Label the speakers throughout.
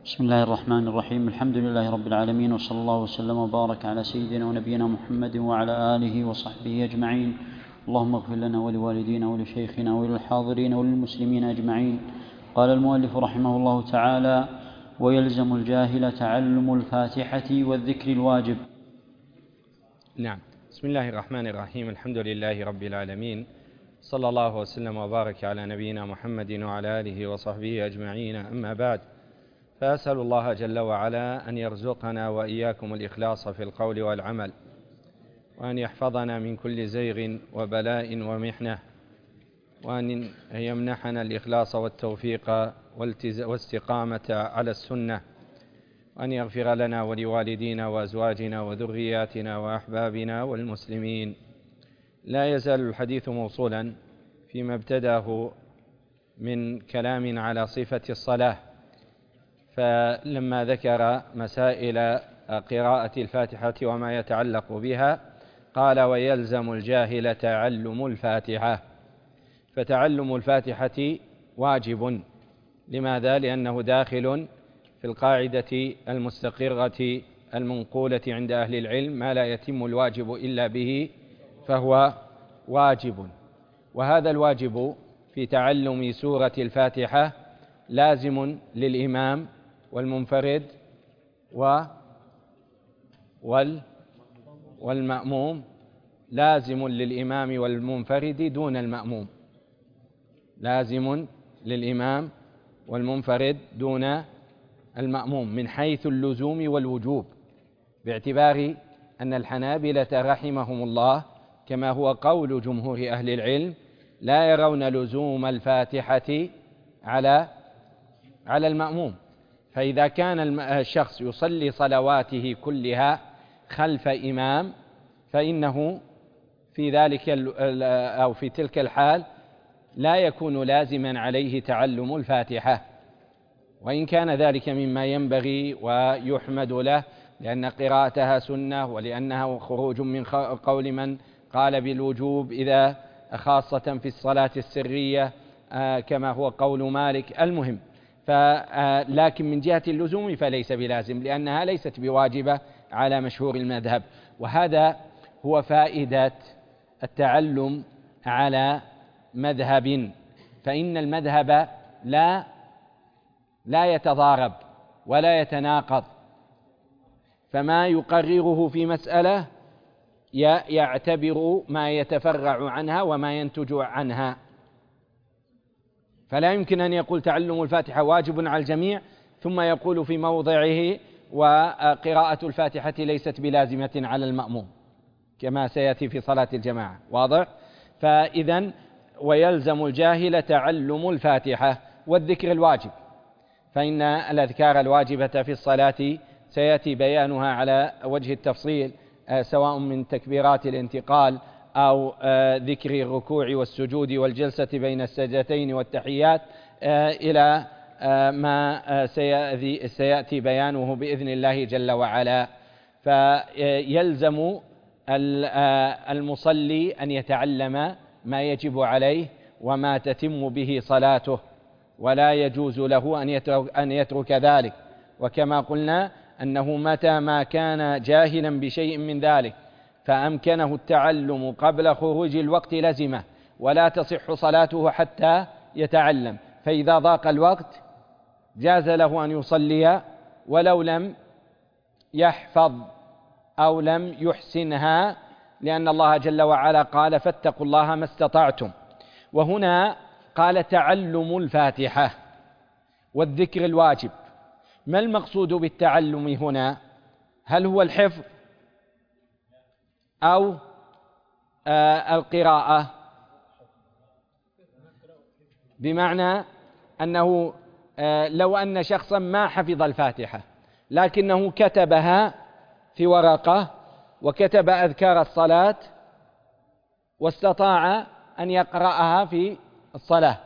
Speaker 1: بسم الله الرحمن الرحيم. الحمد لله رب العالمين، وصلى الله وسلم وبارك على سيدنا ونبينا محمد وعلى آله وصحبه أجمعين. اللهم اغفر لنا ولوالدينا ولشيخنا وللحاضرين وللمسلمين أجمعين. قال المؤلف رحمه الله تعالى: ويلزم الجاهل تعلم الفاتحة والذكر الواجب.
Speaker 2: نعم. بسم الله الرحمن الرحيم. الحمد لله رب العالمين، صلى الله وسلم وبارك على نبينا محمد وعلى آله وصحبه أجمعين. أما بعد، فأسأل الله جل وعلا أن يرزقنا وإياكم الإخلاص في القول والعمل، وأن يحفظنا من كل زيغ وبلاء ومحنة، وأن يمنحنا الإخلاص والتوفيق والاستقامة على السنة، وأن يغفر لنا ولوالدينا وأزواجنا وذرياتنا وأحبابنا والمسلمين. لا يزال الحديث موصولا فيما ابتدأه من كلام على صفة الصلاة، فلما ذكر مسائل قراءة الفاتحة وما يتعلق بها قال: ويلزم الجاهل تعلم الفاتحة. فتعلم الفاتحة واجب. لماذا؟ لأنه داخل في القاعدة المستقرة المنقولة عند أهل العلم: ما لا يتم الواجب إلا به فهو واجب. وهذا الواجب في تعلم سورة الفاتحة لازم للإمام والمنفرد والمأموم، لازم للإمام والمنفرد دون المأموم، لازم للإمام والمنفرد دون المأموم من حيث اللزوم والوجوب، باعتبار أن الحنابلة رحمهم الله كما هو قول جمهور أهل العلم لا يرون لزوم الفاتحة على المأموم. فإذا كان الشخص يصلي صلواته كلها خلف إمام فإنه في ذلك أو في تلك الحال لا يكون لازما عليه تعلم الفاتحة، وإن كان ذلك مما ينبغي ويحمد له، لأن قراءتها سنة، ولأنها خروج من قول من قال بالوجوب إذا خاصة في الصلاة السرية كما هو قول مالك. المهم، لكن من جهة اللزوم فليس بلازم، لأنها ليست بواجبة على مشهور المذهب. وهذا هو فائدة التعلم على مذهب، فإن المذهب لا يتضارب ولا يتناقض، فما يقرره في مسألة يعتبر ما يتفرع عنها وما ينتج عنها. فلا يمكن أن يقول تعلم الفاتحة واجب على الجميع ثم يقول في موضعه وقراءة الفاتحة ليست بلازمة على المأموم، كما سيأتي في صلاة الجماعة. واضح؟ فإذن ويلزم الجاهل تعلم الفاتحة والذكر الواجب، فإن الأذكار الواجبة في الصلاة سيأتي بيانها على وجه التفصيل، سواء من تكبيرات الانتقال أو ذكر الركوع والسجود والجلسة بين السجدتين والتحيات، إلى ما سيأتي بيانه بإذن الله جل وعلا. فيلزم المصلي أن يتعلم ما يجب عليه وما تتم به صلاته، ولا يجوز له أن يترك ذلك. وكما قلنا أنه متى ما كان جاهلا بشيء من ذلك فأمكنه التعلم قبل خروج الوقت لزمه، ولا تصح صلاته حتى يتعلم. فإذا ضاق الوقت جاز له أن يصلي ولو لم يحفظ أو لم يحسنها، لأن الله جل وعلا قال: فاتقوا الله ما استطعتم. وهنا قال تعلم الفاتحة والذكر الواجب. ما المقصود بالتعلم هنا؟ هل هو الحفظ أو القراءة؟ بمعنى أنه لو أن شخصا ما حفظ الفاتحة لكنه كتبها في ورقة وكتب أذكار الصلاة واستطاع أن يقرأها في الصلاة،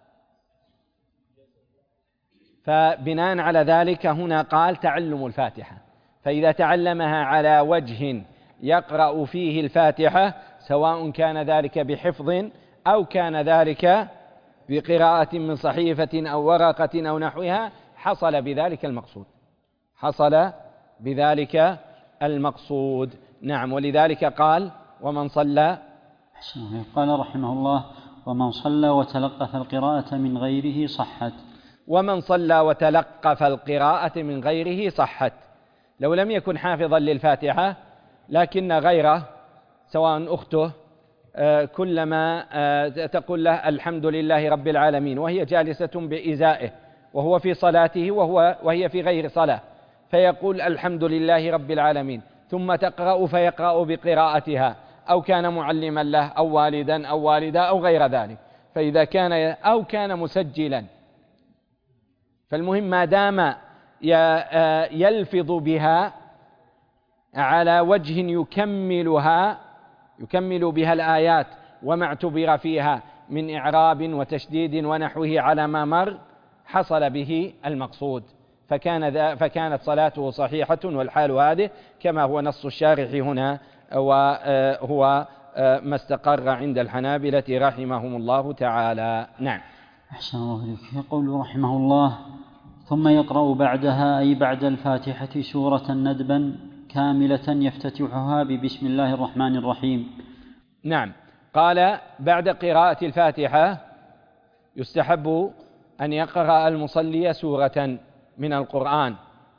Speaker 2: فبناء على ذلك هنا قال تعلم الفاتحة. فإذا تعلمها على وجه يقرأ فيه الفاتحة، سواء كان ذلك بحفظ أو كان ذلك بقراءة من صحيفة أو ورقة أو نحوها، حصل بذلك المقصود، حصل بذلك المقصود. نعم. ولذلك قال ومن صلى،
Speaker 1: قال رحمه الله ومن صلى وتلقف القراءة من غيره صحت.
Speaker 2: ومن صلى وتلقف القراءة من غيره صحت. لو لم يكن حافظا للفاتحة لكن غيره سواء أخته كلما تقول له الحمد لله رب العالمين وهي جالسة بإزائه وهو في صلاته وهي في غير صلاة، فيقول الحمد لله رب العالمين، ثم تقرأ فيقرأ بقراءتها، أو كان معلما له أو والدا أو والدة أو غير ذلك، فإذا كان مسجلا، فالمهم ما دام يلفظ بها على وجه يكمل بها الآيات وما اعتبر فيها من إعراب وتشديد ونحوه على ما مر، حصل به المقصود، فكانت صلاته صحيحة. والحال هذه كما هو نص الشارح هنا، وهو ما استقر عند الحنابلة رحمهم الله تعالى. نعم.
Speaker 1: أحسن الله إليك. يقول رحمه الله ثم يقرأ بعدها أي بعد الفاتحة سورة ندبا كاملة يفتتحها ببسم الله الرحمن الرحيم.
Speaker 2: نعم. قال بعد قراءة الفاتحة يستحب أن يقرأ المصلي سورة من القرآن،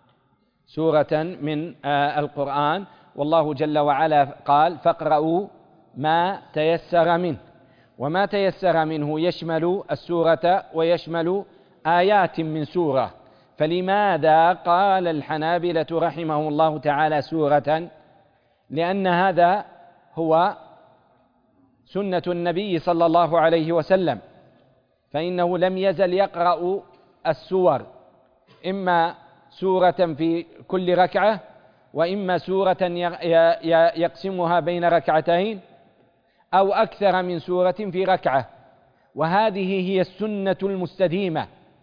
Speaker 2: والله جل وعلا قال فاقرأوا ما تيسر منه، وما تيسر منه يشمل السورة ويشمل آيات من سورة. فلماذا قال الحنابلة رحمهم الله تعالى سورة؟ لأن هذا هو سنة النبي صلى الله عليه وسلم، فإنه لم يزل يقرأ السور، إما سورة في كل ركعة، وإما سورة يقسمها بين ركعتين، أو أكثر من سورة في ركعة. وهذه هي السنة المستديمة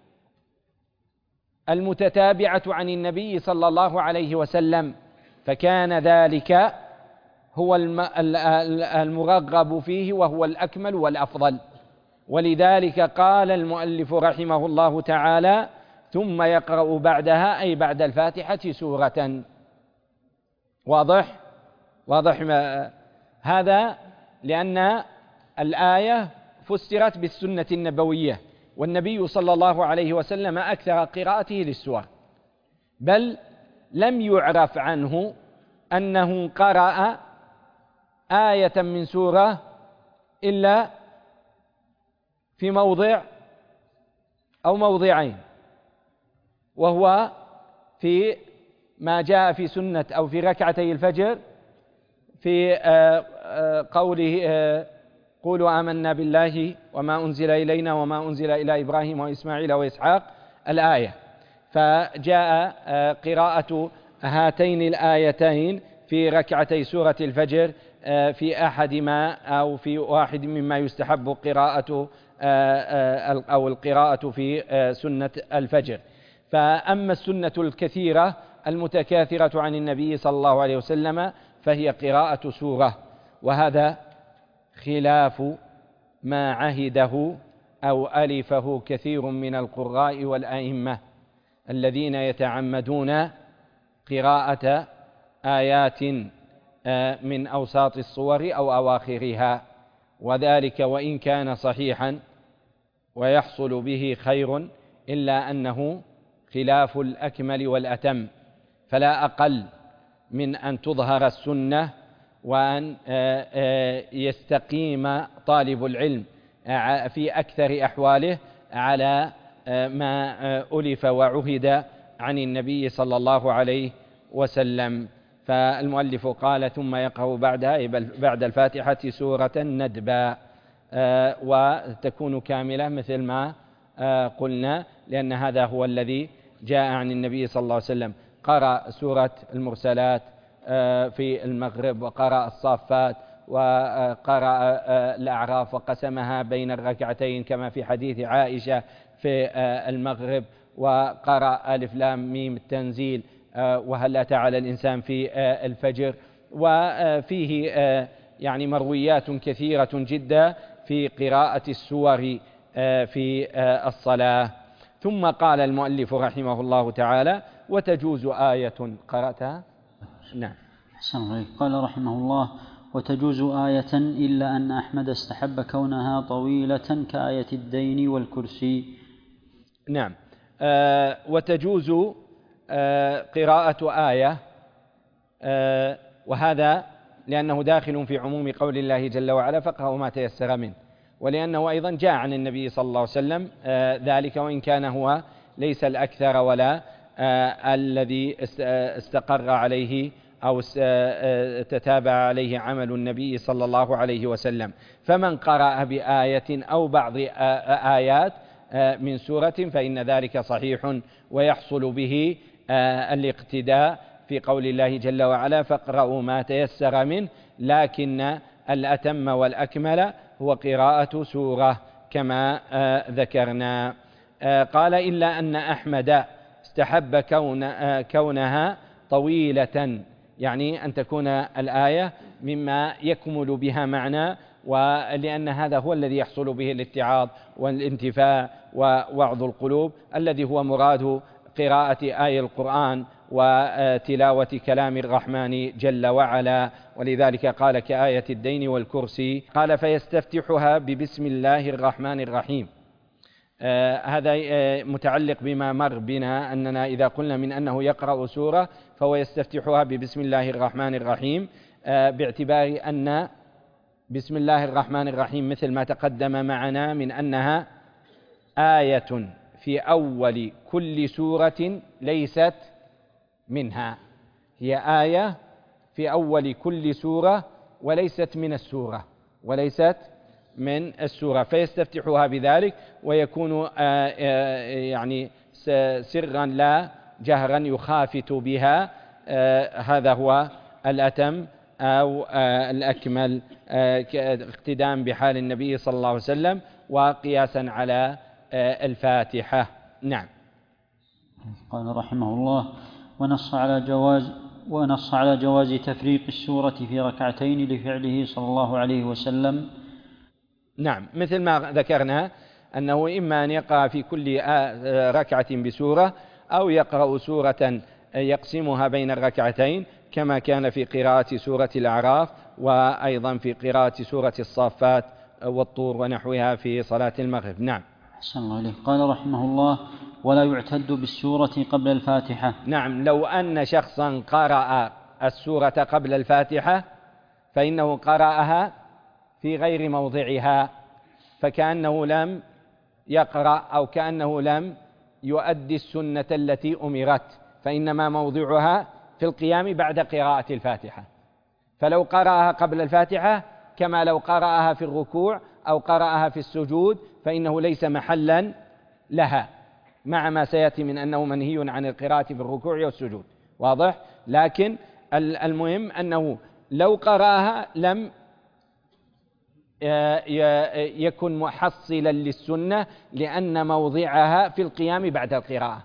Speaker 2: المتتابعة عن النبي صلى الله عليه وسلم، فكان ذلك هو المرغب فيه وهو الأكمل والأفضل. ولذلك قال المؤلف رحمه الله تعالى ثم يقرأ بعدها أي بعد الفاتحة سورة. واضح هذا، لأن الآية فسرت بالسنة النبوية، والنبي صلى الله عليه وسلم أكثر قراءته للسور، بل لم يعرف عنه أنه قرأ آية من سورة إلا في موضع أو موضعين، وهو في ما جاء في سنة أو في ركعتي الفجر في قوله قولوا آمنا بالله وما أنزل إلينا وما أنزل إلى إبراهيم وإسماعيل وإسحاق الآية، فجاء قراءة هاتين الآيتين في ركعتي سورة الفجر في أحدما أو في واحد مما يستحب قراءة أو القراءة في سنة الفجر. فأما السنة الكثيرة المتكاثرة عن النبي صلى الله عليه وسلم فهي قراءة سورة، وهذا خلاف ما عهده أو ألفه كثير من القراء والأئمة الذين يتعمدون قراءة آيات من أوساط الصور أو أواخرها، وذلك وإن كان صحيحا ويحصل به خير إلا أنه خلاف الأكمل والأتم، فلا أقل من أن تظهر السنة وأن يستقيم طالب العلم في أكثر أحواله على ما ألف وعهد عن النبي صلى الله عليه وسلم. فالمؤلف قال ثم يقرأ بعدها بعد الفاتحة سورة ندبا، وتكون كاملة مثل ما قلنا، لأن هذا هو الذي جاء عن النبي صلى الله عليه وسلم. قرأ سورة المرسلات في المغرب، وقرأ الصافات، وقرأ الأعراف وقسمها بين الركعتين كما في حديث عائشة في المغرب، وقرأ ألف لام ميم التنزيل وهل أتى على الإنسان في الفجر. وفيه يعني مرويات كثيرة جدا في قراءة السور في الصلاة. ثم قال المؤلف رحمه الله تعالى: وتجوز آية قرأتها. نعم.
Speaker 1: أحسن عليك. قال رحمه الله: وتجوز آية إلا أن أحمد استحب كونها طويلة كآية الدين والكرسي.
Speaker 2: نعم. وتجوز قراءة آية، وهذا لأنه داخل في عموم قول الله جل وعلا: فاقرأوا ما تيسر منه، ولأنه أيضا جاء عن النبي صلى الله عليه وسلم ذلك، وإن كان هو ليس الأكثر ولا الذي استقر عليه أو تتابع عليه عمل النبي صلى الله عليه وسلم. فمن قرأ بآية أو بعض آيات من سورة فإن ذلك صحيح، ويحصل به الاقتداء في قول الله جل وعلا: فاقرأوا ما تيسر منه، لكن الأتم والأكمل هو قراءة سورة كما ذكرنا. قال: إلا أن أحمد استحب كونها طويلة، يعني أن تكون الآية مما يكمل بها معنى، ولأن هذا هو الذي يحصل به الاتعاظ والانتفاع ووعظ القلوب، الذي هو مراد قراءة آية القرآن وتلاوة كلام الرحمن جل وعلا. ولذلك قال: كآية الدين والكرسي. قال: فيستفتحها ببسم الله الرحمن الرحيم. هذا متعلق بما مر بنا، أننا إذا قلنا من أنه يقرأ سورة فهو يستفتحها ببسم الله الرحمن الرحيم، باعتبار أن بسم الله الرحمن الرحيم مثل ما تقدم معنا من أنها آية في أول كل سورة ليست منها، هي آية في أول كل سورة وليست من السورة، فيستفتحها بذلك، ويكون يعني سرا لا جهرا يخافت بها. هذا هو الأتم أو الأكمل اقتداء بحال النبي صلى الله عليه وسلم وقياسا على الفاتحة. نعم.
Speaker 1: قال رحمه الله: ونص على جواز تفريق السورة في ركعتين لفعله صلى الله عليه وسلم.
Speaker 2: نعم، مثل ما ذكرنا أنه إما أن يقرأ في كل ركعة بسورة، أو يقرأ سورة يقسمها بين الركعتين، كما كان في قراءة سورة الأعراف، وأيضا في قراءة سورة الصافات والطور ونحوها في صلاة المغرب. نعم.
Speaker 1: أحسن الله عليه. قال رحمه الله: ولا يعتد بالسورة قبل الفاتحة.
Speaker 2: نعم، لو أن شخصا قرأ السورة قبل الفاتحة فإنه قرأها في غير موضعها، فكأنه لم يقرأ أو كأنه لم يؤدي السنة التي أمرت، فإنما موضعها في القيام بعد قراءة الفاتحة. فلو قرأها قبل الفاتحة كما لو قرأها في الركوع أو قرأها في السجود فإنه ليس محلا لها، مع ما سيأتي من أنه منهي عن القراءة في الركوع والسجود، واضح؟ لكن المهم أنه لو قرأها لم يكن محصلا للسنة، لأن موضعها في القيام بعد القراءة.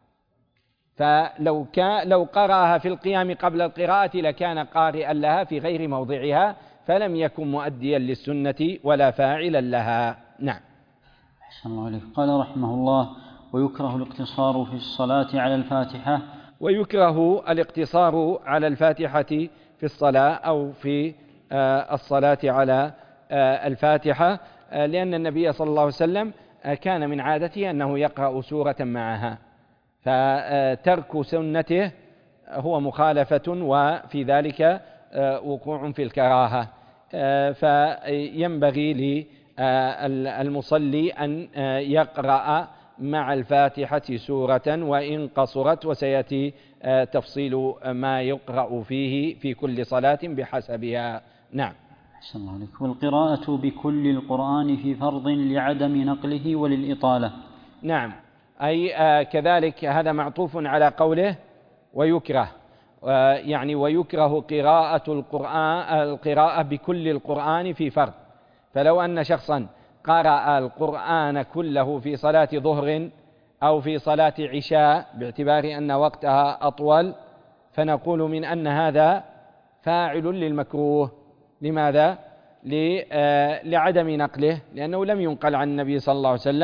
Speaker 2: فلو قرأها في القيام قبل القراءة لكان قارئا لها في غير موضعها، فلم يكن مؤديا للسنة ولا فاعلا لها. نعم.
Speaker 1: أحسن الله عليك. قال رحمه الله: ويكره الاقتصار في الصلاة على الفاتحة.
Speaker 2: ويكره الاقتصار على الفاتحة في الصلاة أو في الصلاة على الفاتحة، لأن النبي صلى الله عليه وسلم كان من عادته أنه يقرأ سورة معها، فترك سنته هو مخالفة، وفي ذلك وقوع في الكراهة. فينبغي للمصلي أن يقرأ مع الفاتحة سورة وإن قصرت، وسيأتي تفصيل ما يقرأ فيه في كل صلاة بحسبها. نعم.
Speaker 1: أحسن الله عليك. والقراءة بكل القرآن في فرض لعدم نقله وللإطالة.
Speaker 2: نعم، أي كذلك هذا معطوف على قوله ويكره، يعني ويكره القراءة بكل القرآن في فرض. فلو أن شخصا قرأ القرآن كله في صلاة ظهر أو في صلاة عشاء باعتبار أن وقتها أطول، فنقول من أن هذا فاعل للمكروه. لماذا؟ لعدم نقله، لأنه لم ينقل عن النبي صلى الله عليه وسلم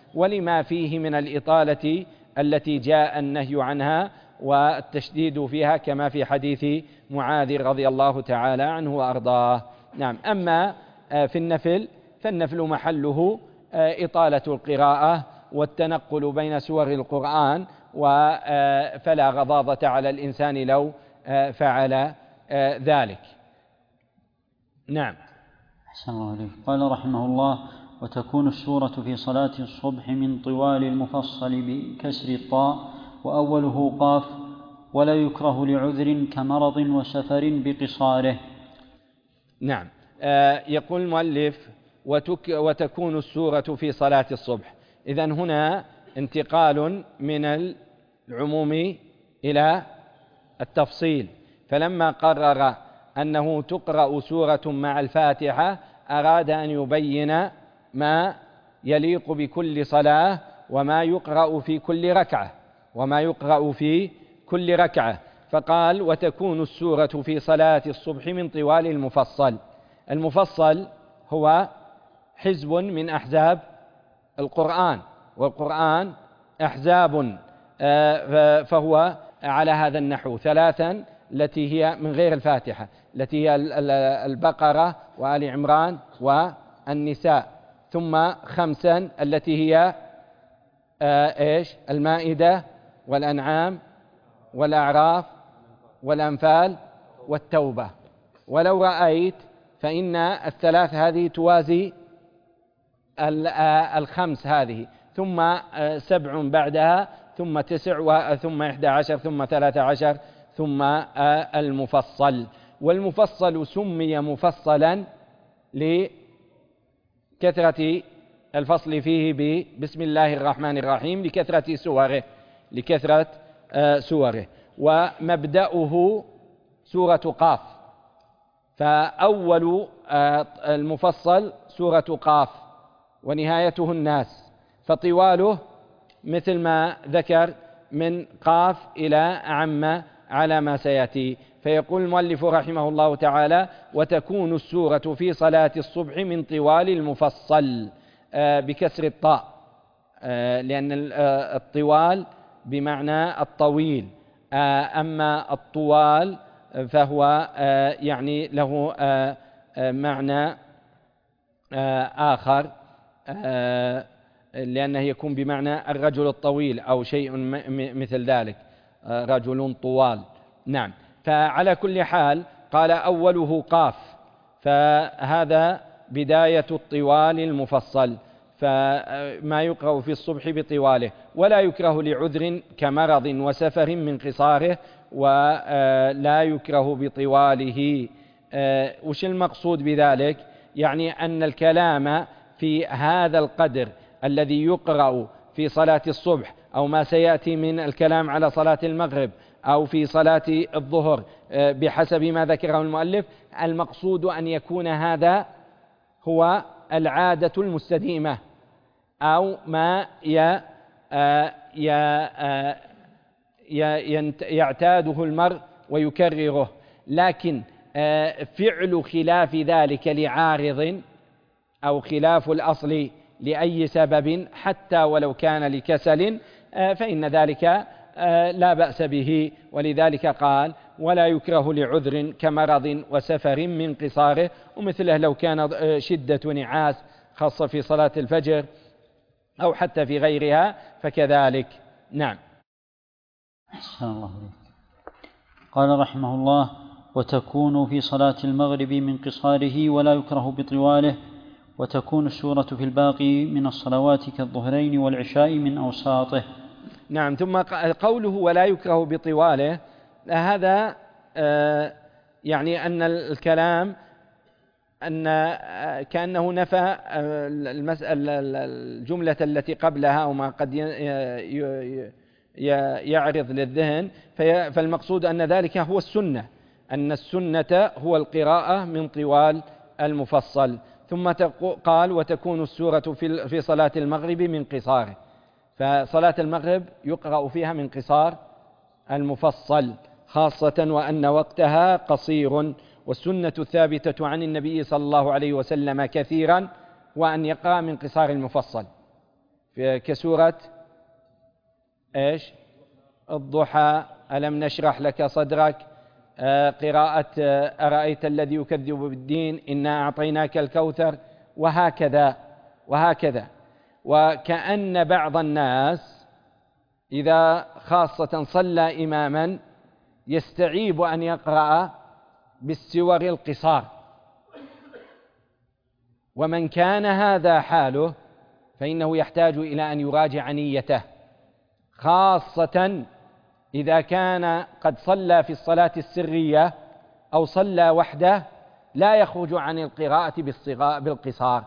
Speaker 2: ولما فيه من الإطالة التي جاء النهي عنها والتشديد فيها كما في حديث معاذ رضي الله تعالى عنه وأرضاه. نعم. أما في النفل فالنفل محله إطالة القراءة والتنقل بين سور القرآن، فلا غضاضة على الإنسان لو فعل ذلك. نعم.
Speaker 1: أحسن الله عليك. قال رحمه الله: وتكون السورة في صلاة الصبح من طوال المفصل بكسر الطاء وأوله قاف، ولا يكره لعذر كمرض وسفر بقصاره.
Speaker 2: نعم. يقول المؤلف: وتكون السورة في صلاة الصبح. إذن هنا انتقال من العموم إلى التفصيل، فلما قرر أنه تقرأ سورة مع الفاتحة أراد أن يبين ما يليق بكل صلاة وما يقرأ في كل ركعة فقال: وتكون السورة في صلاة الصبح من طوال المفصل. المفصل هو حزب من أحزاب القرآن، والقرآن أحزاب، فهو على هذا النحو: 3 التي هي من غير الفاتحة، التي هي البقرة وآل عمران والنساء، ثم 5 التي هي المائدة والأنعام والأعراف والأنفال والتوبة. ولو رأيت فإن 3 هذه توازي 5 هذه، ثم 7 بعدها، ثم 9 ثم 11 ثم 13 ثم المفصل. والمفصل سمي مفصلا لكثرة الفصل فيه بسم الله الرحمن الرحيم لكثرة سوره. ومبدأه سورة قاف، فأول المفصل سورة قاف ونهايته الناس، فطواله مثل ما ذكر من قاف إلى عم على ما سيأتي. فيقول المؤلف رحمه الله تعالى: وتكون السورة في صلاة الصبح من طوال المفصل، بكسر الطاء، لأن الطوال بمعنى الطويل، أما الطوال فهو يعني له معنى آخر، لأنه يكون بمعنى الرجل الطويل أو شيء مثل ذلك، رجل طوال. نعم. فعلى كل حال قال: أوله قاف، فهذا بداية الطوال المفصل، فما يقرأ في الصبح بطواله. ولا يكره لعذر كمرض وسفر من قصاره، ولا يكره بطواله. وش المقصود بذلك؟ يعني أن الكلام في هذا القدر الذي يقرأ في صلاة الصبح، أو ما سيأتي من الكلام على صلاة المغرب أو في صلاة الظهر بحسب ما ذكره المؤلف، المقصود أن يكون هذا هو العادة المستديمة، أو ما يعتاده المرء ويكرره. لكن فعل خلاف ذلك لعارض أو خلاف الأصل لأي سبب حتى ولو كان لكسل فإن ذلك لا بأس به. ولذلك قال: ولا يكره لعذر كمرض وسفر من قصاره. ومثله لو كان شدة نعاس خاصة في صلاة الفجر أو حتى في غيرها فكذلك. نعم.
Speaker 1: أحسن الله عليك. قال رحمه الله: وتكون في صلاة المغرب من قصاره ولا يكره بطواله، وتكون السورة في الباقي من الصلوات كالظهرين والعشاء من أوساطه.
Speaker 2: نعم. ثم قوله ولا يكره بطواله، هذا يعني أن الكلام أن كأنه نفى الجملة التي قبلها وما قد يعرض للذهن، فالمقصود أن ذلك هو السنة، أن السنة هو القراءة من طوال المفصل. ثم قال: وتكون السورة في صلاة المغرب من قصاره، فصلاة المغرب يقرأ فيها من قصار المفصل، خاصة وأن وقتها قصير. والسنة الثابتة عن النبي صلى الله عليه وسلم كثيرا وأن يقرأ من قصار المفصل كسورة إيش؟ الضحى، ألم نشرح لك صدرك، قراءة أرأيت الذي يكذب بالدين، إنا أعطيناك الكوثر، وهكذا وهكذا. وكأن بعض الناس إذا خاصة صلى إماما يستعيب أن يقرأ بالسور القصار، ومن كان هذا حاله فإنه يحتاج إلى أن يراجع نيته، خاصة إذا كان قد صلى في الصلاة السرية أو صلى وحده لا يخرج عن القراءة بالقصار،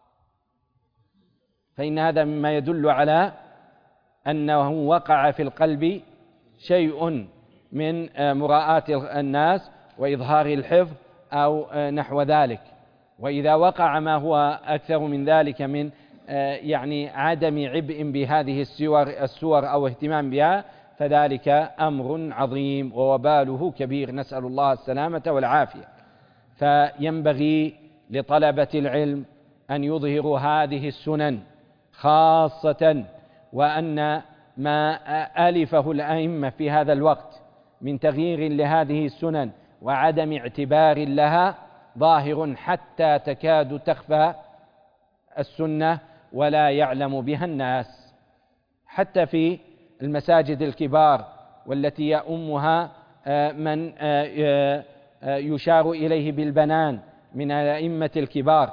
Speaker 2: فإن هذا مما يدل على أنه وقع في القلب شيء من مراءاة الناس وإظهار الحفظ أو نحو ذلك. وإذا وقع ما هو أكثر من ذلك من يعني عدم عبء بهذه السور أو اهتمام بها، فذلك أمر عظيم ووباله كبير، نسأل الله السلامة والعافية. فينبغي لطلبة العلم أن يظهروا هذه السنن خاصة، وأن ما ألفه الأئمة في هذا الوقت من تغيير لهذه السنن وعدم اعتبار لها ظاهر حتى تكاد تخفى السنة ولا يعلم بها الناس، حتى في المساجد الكبار والتي يؤمها من يشار إليه بالبنان من الأئمة الكبار،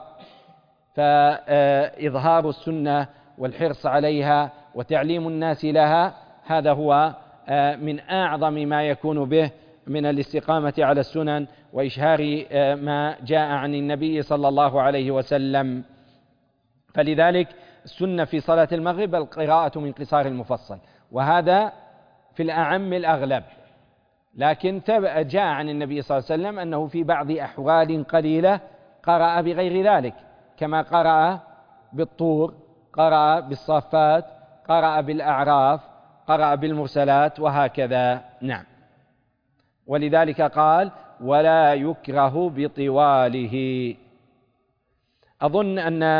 Speaker 2: فإظهار السنة والحرص عليها وتعليم الناس لها هذا هو من أعظم ما يكون به من الاستقامة على السنن وإشهار ما جاء عن النبي صلى الله عليه وسلم. فلذلك السنة في صلاة المغرب القراءة من قصار المفصل، وهذا في الأعم الأغلب، لكن جاء عن النبي صلى الله عليه وسلم أنه في بعض أحوال قليلة قرأ بغير ذلك، كما قرأ بالطور، قرأ بالصافات، قرأ بالأعراف، قرأ بالمرسلات، وهكذا. نعم. ولذلك قال ولا يكره بطواله. أظن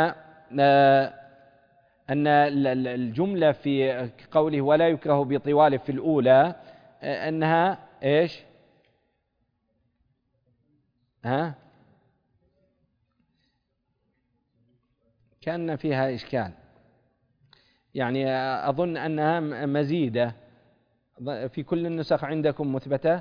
Speaker 2: أن الجملة في قوله ولا يكره بطواله في الأولى أنها إيش؟ كان فيها إشكال، يعني أظن أنها مزيدة. في كل النسخ عندكم مثبتة؟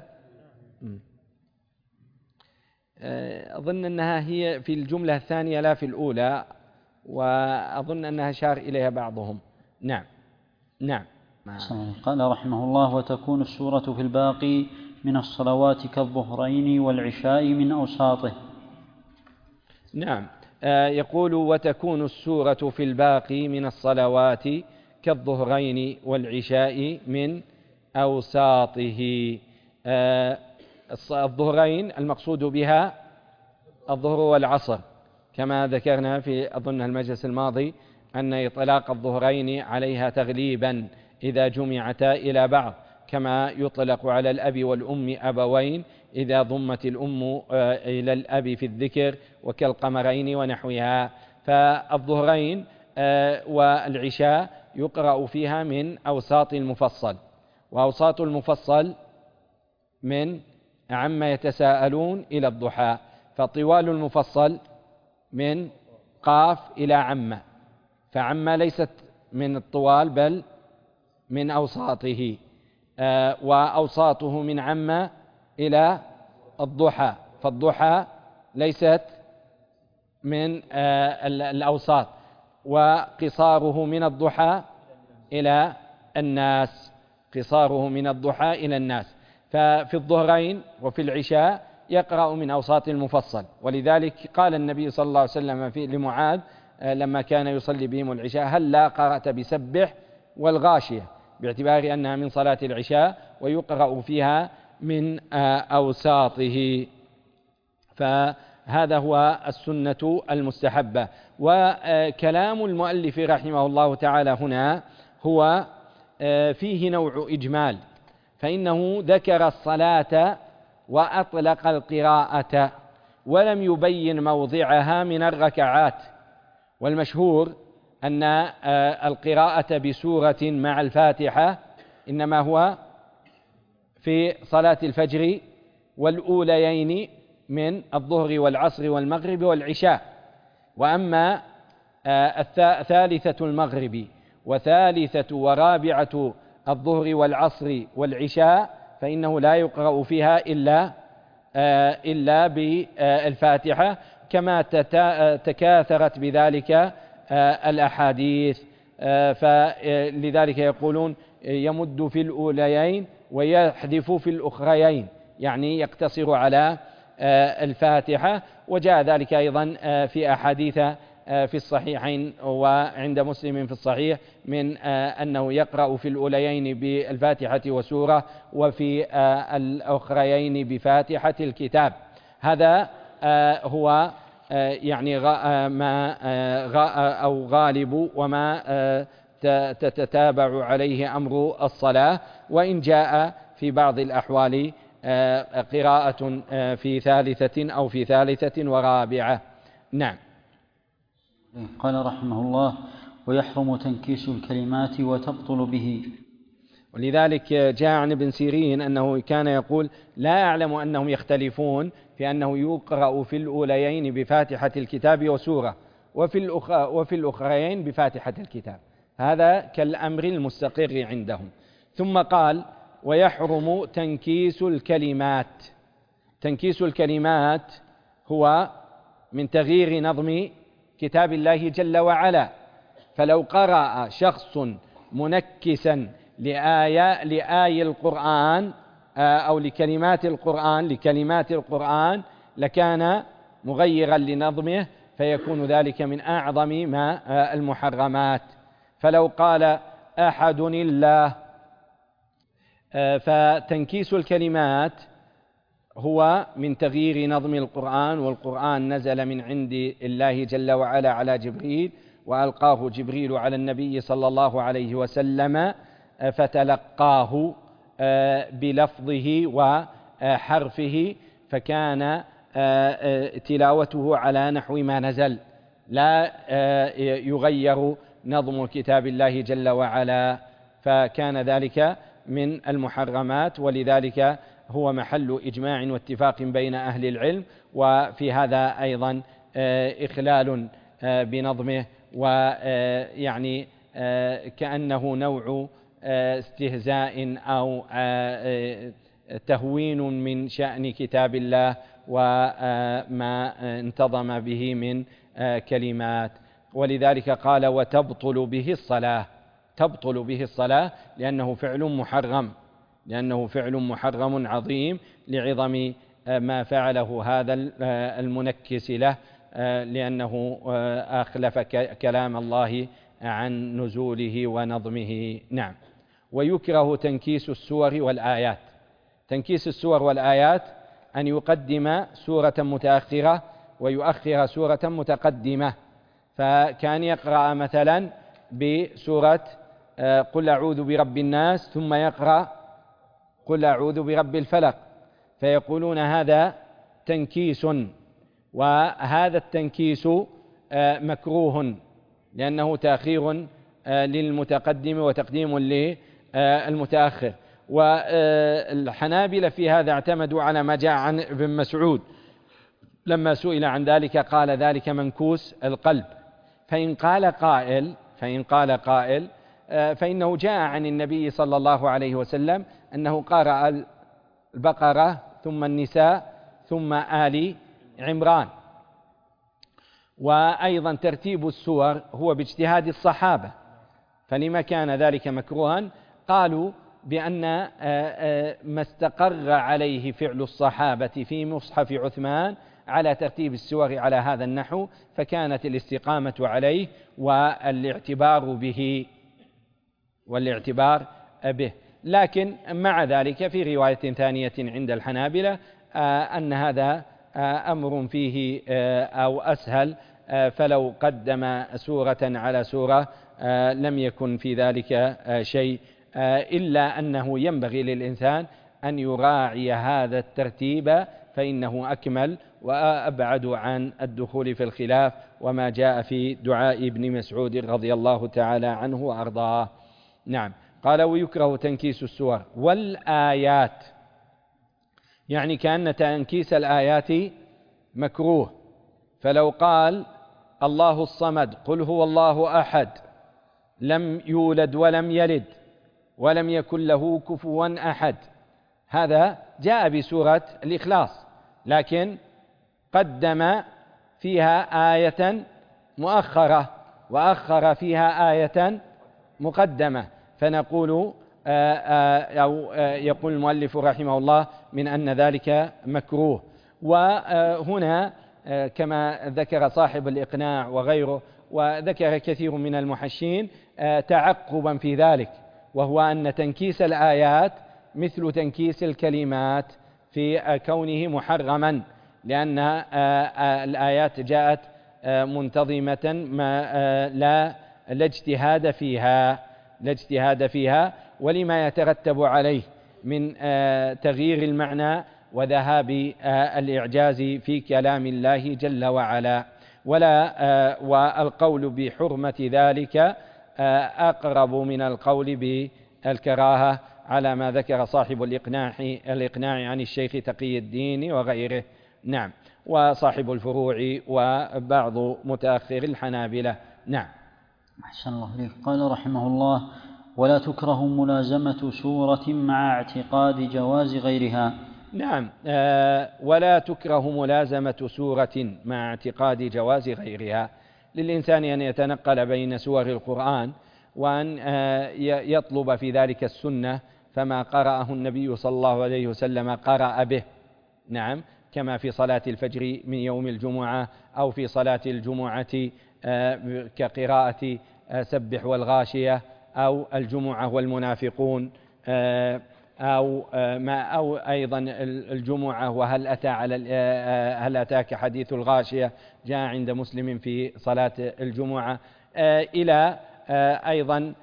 Speaker 2: أظن أنها هي في الجملة الثانية لا في الأولى، وأظن أنها شار إليها بعضهم. نعم. نعم.
Speaker 1: قال رحمه الله وتكون السورة في الباقي من الصلوات كالظهرين والعشاء من أوساطه.
Speaker 2: نعم. يقول وتكون السورة في الباقي من الصلوات كالظهرين والعشاء من أوساطه. الظهرين المقصود بها الظهر والعصر، كما ذكرنا في أظن المجلس الماضي أن إطلاق الظهرين عليها تغليبا إذا جمعتا إلى بعض، كما يطلق على الأب والأم أبوين إذا ضمت الأم إلى الأب في الذكر، وكالقمرين ونحوها. فالظهرين والعشاء يقرأ فيها من أوساط المفصل، وأوساط المفصل من عما يتساءلون إلى الضحى، فطوال المفصل من قاف إلى عم، فعم ليست من الطوال بل من أوساطه، وأوساطه من عم إلى الضحى، فالضحى ليست من الأوساط، وقصاره من الضحى إلى الناس، قصاره من الضحى إلى الناس. ففي الظهرين وفي العشاء يقرأ من أوساط المفصل، ولذلك قال النبي صلى الله عليه وسلم لمعاذ لما كان يصلي بهم العشاء هلا قرأت بسبح والغاشية، باعتبار أنها من صلاة العشاء ويقرأ فيها من أوساطه. فهذا هو السنة المستحبة. وكلام المؤلف رحمه الله تعالى هنا هو فيه نوع إجمال، فإنه ذكر الصلاة وأطلق القراءة ولم يبين موضعها من الركعات، والمشهور أن القراءة بسورة مع الفاتحة إنما هو في صلاة الفجر والأوليين من الظهر والعصر والمغرب والعشاء. وأما ثالثة المغرب وثالثة ورابعة الظهر والعصر والعشاء فإنه لا يقرأ فيها إلا بالفاتحة، كما تكاثرت بذلك الأحاديث. فلذلك يقولون يمد في الأوليين ويحذف في الأخريين، يعني يقتصر على الفاتحة. وجاء ذلك أيضا في أحاديث في الصحيحين وعند مسلم في الصحيح من أنه يقرأ في الأوليين بالفاتحة وسورة وفي الأخريين بفاتحة الكتاب. هذا هو يعني أو غالب وما تتتابع عليه أمر الصلاة، وإن جاء في بعض الأحوال قراءة في ثالثة أو في ثالثة ورابعة. نعم.
Speaker 1: قال رحمه الله: ويحرم تنكيس الكلمات وتبطل به.
Speaker 2: ولذلك جاء عن ابن سيرين أنه كان يقول: لا أعلم أنهم يختلفون في أنه يقرأ في الأوليين بفاتحة الكتاب وسورة وفي الأخرين بفاتحة الكتاب. هذا كالأمر المستقر عندهم. ثم قال: ويحرم تنكيس الكلمات. تنكيس الكلمات هو من تغيير نظم كتاب الله جل وعلا. فلو قرأ شخص منكسا لآي القرآن أو لكلمات القرآن لكان مغيرا لنظمه، فيكون ذلك من أعظم ما المحرمات. فلو قال أحد الله، فتنكيس الكلمات هو من تغيير نظم القرآن، والقرآن نزل من عند الله جل وعلا على جبريل، وألقاه جبريل على النبي صلى الله عليه وسلم فتلقاه بلفظه وحرفه، فكان تلاوته على نحو ما نزل، لا يغير نظم كتاب الله جل وعلا، فكان ذلك من المحرمات. ولذلك هو محل إجماع واتفاق بين أهل العلم. وفي هذا أيضا إخلال بنظمه، ويعني كأنه نوع استهزاء أو تهوين من شأن كتاب الله وما انتظم به من كلمات. ولذلك قال: وتبطل به الصلاة. تبطل به الصلاة لأنه فعل محرم عظيم لعظم ما فعله هذا المنكس له، لأنه أخلف كلام الله عن نزوله ونظمه. نعم. ويكره تنكيس السور والآيات. تنكيس السور والآيات أن يقدم سورة متأخرة ويؤخر سورة متقدمة، فكان يقرأ مثلا بسورة قل أعوذ برب الناس ثم يقرأ قل أعوذ برب الفلق، فيقولون هذا تنكيس، وهذا التنكيس مكروه لأنه تأخير للمتقدم وتقديم للمتأخر. والحنابلة في هذا اعتمدوا على ما جاء عن ابن مسعود لما سئل عن ذلك قال: ذلك منكوس القلب. فإن قال قائل فإنه جاء عن النبي صلى الله عليه وسلم أنه قرأ البقرة ثم النساء ثم آل عمران، وأيضا ترتيب السور هو باجتهاد الصحابة، فلما كان ذلك مكروها؟ قالوا بأن ما استقر عليه فعل الصحابة في مصحف عثمان على ترتيب السور على هذا النحو، فكانت الاستقامة عليه والاعتبار به. لكن مع ذلك في رواية ثانية عند الحنابلة أن هذا أمر فيه أو أسهل، فلو قدم سورة على سورة لم يكن في ذلك شيء، إلا أنه ينبغي للإنسان أن يراعي هذا الترتيب فإنه أكمل وأبعد عن الدخول في الخلاف وما جاء في دعاء ابن مسعود رضي الله تعالى عنه وأرضاه. نعم. قال ويكره تنكيس السور والآيات، يعني كأن تنكيس الآيات مكروه. فلو قال الله الصمد قل هو الله أحد لم يولد ولم يلد ولم يكن له كفوا أحد، هذا جاء بسورة الإخلاص لكن قدم فيها آية مؤخرة وأخر فيها آية مقدمة، فنقول أو يقول المؤلف رحمه الله من أن ذلك مكروه. وهنا كما ذكر صاحب الإقناع وغيره وذكر كثير من المحشين تعقبا في ذلك، وهو أن تنكيس الآيات مثل تنكيس الكلمات في كونه محرما، لأن الآيات جاءت منتظمة لا اجتهاد فيها ولما يترتب عليه من تغيير المعنى وذهاب الإعجاز في كلام الله جل وعلا. والقول بحرمة ذلك أقرب من القول بالكراهة على ما ذكر صاحب الإقناع عن الشيخ تقي الدين وغيره. نعم. وصاحب الفروع وبعض متأخر الحنابلة. نعم.
Speaker 1: أحسن الله إليك. قال رحمه الله ولا تكره ملازمة سورة مع اعتقاد جواز غيرها.
Speaker 2: نعم. ولا تكره ملازمة سورة مع اعتقاد جواز غيرها، للإنسان أن يتنقل بين سور القرآن وأن يطلب في ذلك السنة، فما قرأه النبي صلى الله عليه وسلم قرأ به. نعم. كما في صلاة الفجر من يوم الجمعة أو في صلاة الجمعة كقراءة سبح والغاشية أو الجمعة والمنافقون أو أيضا الجمعة وهل هل أتاك حديث الغاشية جاء عند مسلم في صلاة الجمعة، إلى أيضا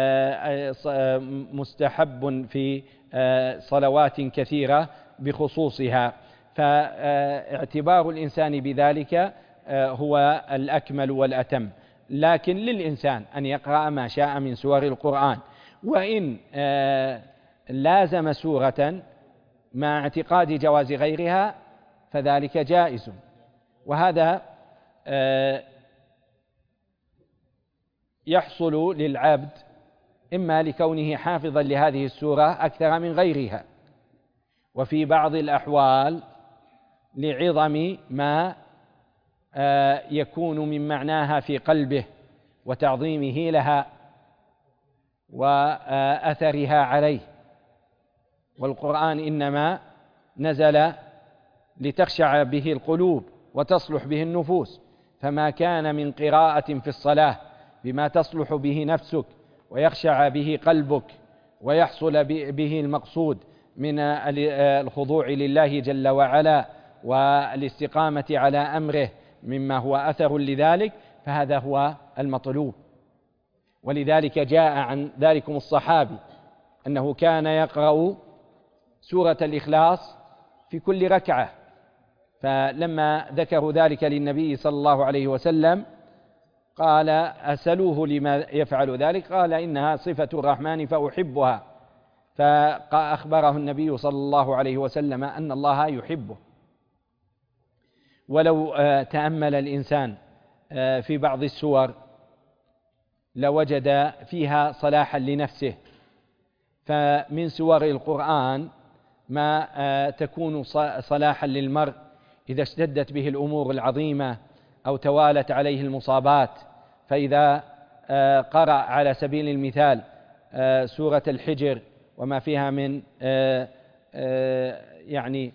Speaker 2: مستحب في صلوات كثيرة بخصوصها، فاعتبار الإنسان بذلك هو الأكمل والأتم. لكن للإنسان أن يقرأ ما شاء من سور القرآن، وإن لازم سورة مع اعتقاد جواز غيرها فذلك جائز، وهذا يحصل للعبد إما لكونه حافظا لهذه السورة أكثر من غيرها، وفي بعض الأحوال لعظم ما يكون من معناها في قلبه وتعظيمه لها وأثرها عليه. والقرآن إنما نزل لتخشع به القلوب وتصلح به النفوس، فما كان من قراءة في الصلاة بما تصلح به نفسك ويخشع به قلبك ويحصل به المقصود من الخضوع لله جل وعلا والاستقامة على أمره مما هو أثر لذلك، فهذا هو المطلوب. ولذلك جاء عن ذلكم الصحابي أنه كان يقرأ سورة الإخلاص في كل ركعة، فلما ذكروا ذلك للنبي صلى الله عليه وسلم قال أسألوه لما يفعل ذلك، قال إنها صفة الرحمن فأحبها، فأخبره النبي صلى الله عليه وسلم أن الله يحبه. ولو تأمل الإنسان في بعض السور لوجد فيها صلاحا لنفسه، فمن سور القرآن ما تكون صلاحا للمرء إذا اشتدت به الأمور العظيمة أو توالت عليه المصابات، فإذا قرأ على سبيل المثال سورة الحجر وما فيها من يعني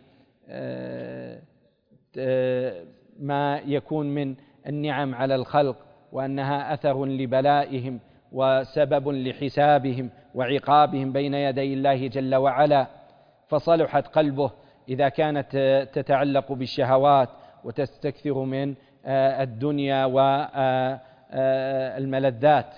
Speaker 2: ما يكون من النعم على الخلق وأنها أثر لبلائهم وسبب لحسابهم وعقابهم بين يدي الله جل وعلا، فصلحت قلبه إذا كانت تتعلق بالشهوات وتستكثر من الدنيا والملذات،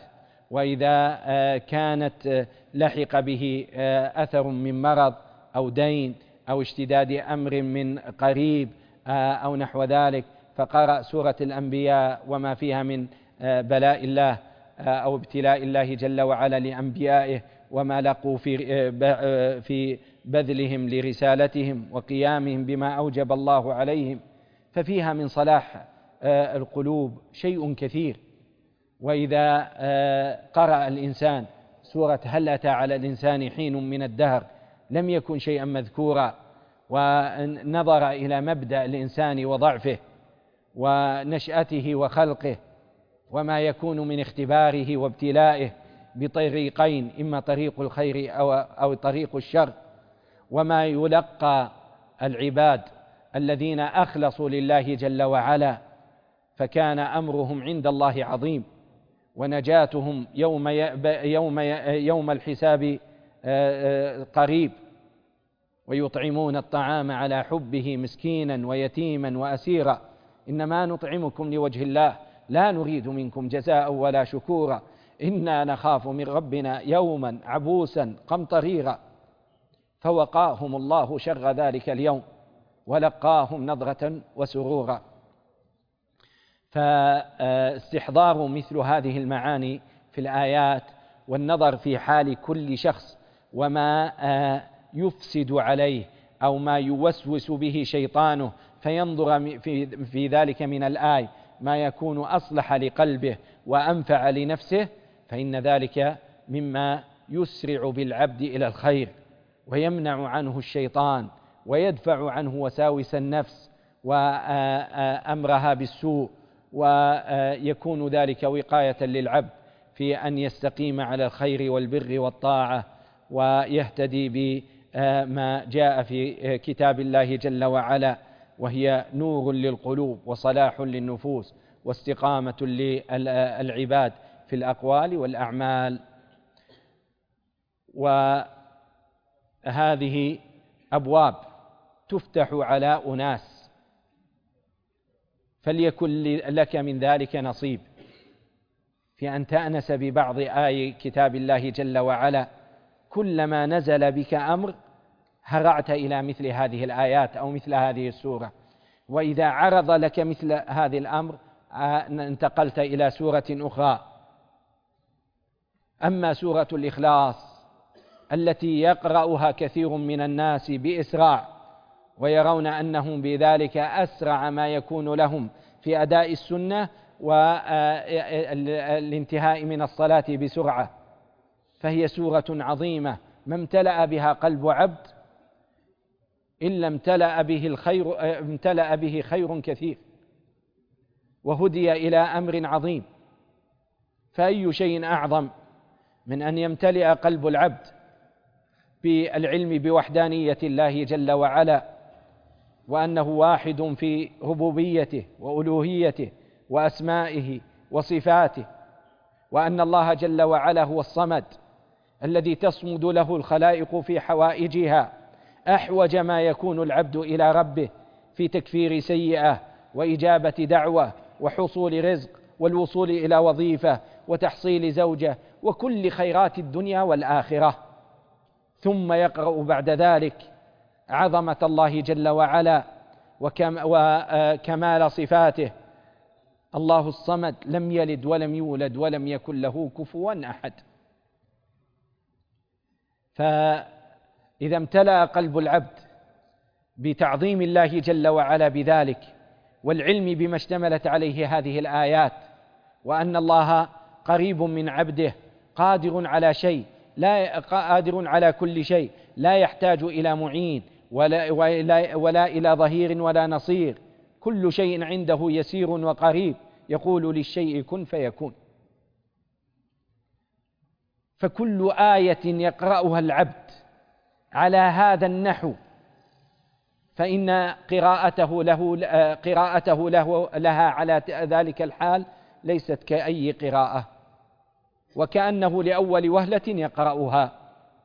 Speaker 2: وإذا كانت لحق به أثر من مرض أو دين أو اشتداد أمر من قريب أو نحو ذلك، فقرأ سورة الأنبياء وما فيها من بلاء الله أو ابتلاء الله جل وعلا لأنبيائه، وما لقوا في بذلهم لرسالتهم وقيامهم بما أوجب الله عليهم، ففيها من صلاح القلوب شيء كثير. وإذا قرأ الإنسان سورة هل أتى على الإنسان حين من الدهر لم يكن شيئا مذكورا، ونظر إلى مبدأ الإنسان وضعفه ونشأته وخلقه وما يكون من اختباره وابتلائه بطريقين، إما طريق الخير أو طريق الشر، وما يلقى العباد الذين أخلصوا لله جل وعلا، فكان أمرهم عند الله عظيم، ونجاتهم يوم الحساب قريب. ويطعمون الطعام على حبه مسكينا ويتيما وأسيرا، إنما نطعمكم لوجه الله لا نريد منكم جزاء ولا شكورا، إنا نخاف من ربنا يوما عبوسا قمطريرا، فوقاهم الله شر ذلك اليوم ولقاهم نضرة وسرورا. فاستحضار مثل هذه المعاني في الآيات والنظر في حال كل شخص وما يفسد عليه أو ما يوسوس به شيطانه، فينظر في ذلك من الآية ما يكون أصلح لقلبه وأنفع لنفسه، فإن ذلك مما يسرع بالعبد إلى الخير ويمنع عنه الشيطان ويدفع عنه وساوس النفس وأمرها بالسوء، ويكون ذلك وقاية للعبد في أن يستقيم على الخير والبر والطاعة، ويهتدي بما جاء في كتاب الله جل وعلا، وهي نور للقلوب وصلاح للنفوس واستقامة للعباد في الأقوال والأعمال. وهذه أبواب تفتح على أناس، فليكن لك من ذلك نصيب في أن تأنس ببعض آي كتاب الله جل وعلا. كلما نزل بك أمر هرعت إلى مثل هذه الآيات أو مثل هذه السورة، وإذا عرض لك مثل هذه الأمر انتقلت إلى سورة أخرى. أما سورة الإخلاص التي يقرأها كثير من الناس بإسراع، ويرون أنهم بذلك أسرع ما يكون لهم في أداء السنة والانتهاء من الصلاة بسرعة، فهي سورة عظيمة ما امتلأ بها قلب عبد إلا امتلأ به خير كثير وهدي إلى أمر عظيم. فأي شيء أعظم من أن يمتلئ قلب العبد بالعلم بوحدانية الله جل وعلا، وأنه واحد في ربوبيته وألوهيته وأسمائه وصفاته، وأن الله جل وعلا هو الصمد الذي تصمد له الخلائق في حوائجها، أحوج ما يكون العبد إلى ربه في تكفير سيئة وإجابة دعوة وحصول رزق والوصول إلى وظيفة وتحصيل زوجة وكل خيرات الدنيا والآخرة. ثم يقرأ بعد ذلك عظمة الله جل وعلا وكمال صفاته. الله الصمد لم يلد ولم يولد ولم يكن له كفوا أحد. فإذا امتلأ قلب العبد بتعظيم الله جل وعلا بذلك والعلم بما اشتملت عليه هذه الآيات، وأن الله قريب من عبده قادر على كل شيء، لا يحتاج إلى معين ولا إلى ظهير ولا نصير، كل شيء عنده يسير وقريب، يقول للشيء كن فيكون. فكل آية يقرأها العبد على هذا النحو فإن قراءته لها على ذلك الحال ليست كأي قراءة، وكأنه لأول وهلة يقرأها.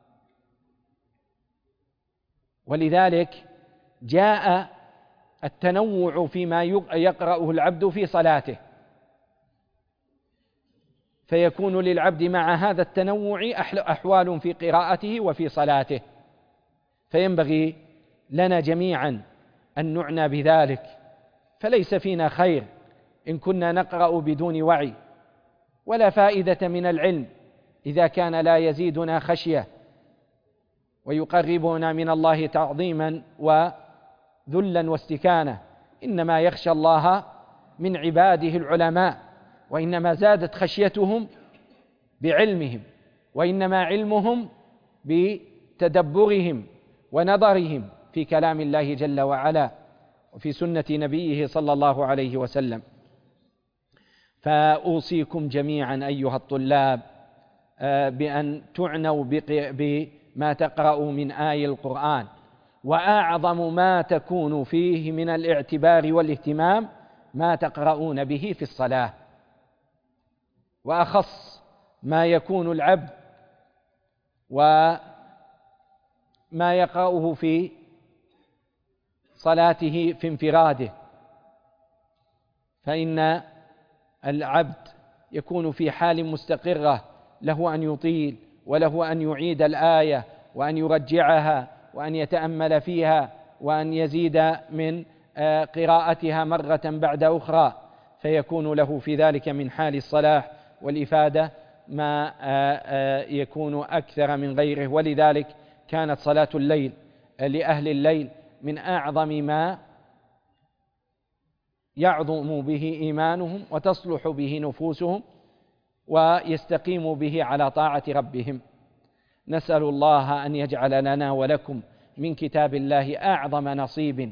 Speaker 2: ولذلك جاء التنوع فيما يقرأه العبد في صلاته، فيكون للعبد مع هذا التنوع أحوال في قراءته وفي صلاته، فينبغي لنا جميعا أن نعنى بذلك، فليس فينا خير إن كنا نقرأ بدون وعي، ولا فائدة من العلم إذا كان لا يزيدنا خشية ويقربنا من الله تعظيما وذلا واستكانة. إنما يخشى الله من عباده العلماء، وإنما زادت خشيتهم بعلمهم، وإنما علمهم بتدبرهم ونظرهم في كلام الله جل وعلا وفي سنة نبيه صلى الله عليه وسلم. فأوصيكم جميعا أيها الطلاب بأن تعنوا بما تقرأوا من آي القرآن، وأعظم ما تكون فيه من الاعتبار والاهتمام ما تقرؤون به في الصلاة، وأخص ما يكون العبد وما يقرأه في صلاته في انفراده، فإن العبد يكون في حال مستقرة، له أن يطيل وله أن يعيد الآية وأن يرجعها وأن يتأمل فيها وأن يزيد من قراءتها مرة بعد أخرى، فيكون له في ذلك من حال الصلاح والإفادة ما يكون أكثر من غيره. ولذلك كانت صلاة الليل لأهل الليل من أعظم ما يعظم به إيمانهم وتصلح به نفوسهم ويستقيم به على طاعة ربهم. نسأل الله أن يجعل لنا ولكم من كتاب الله أعظم نصيب،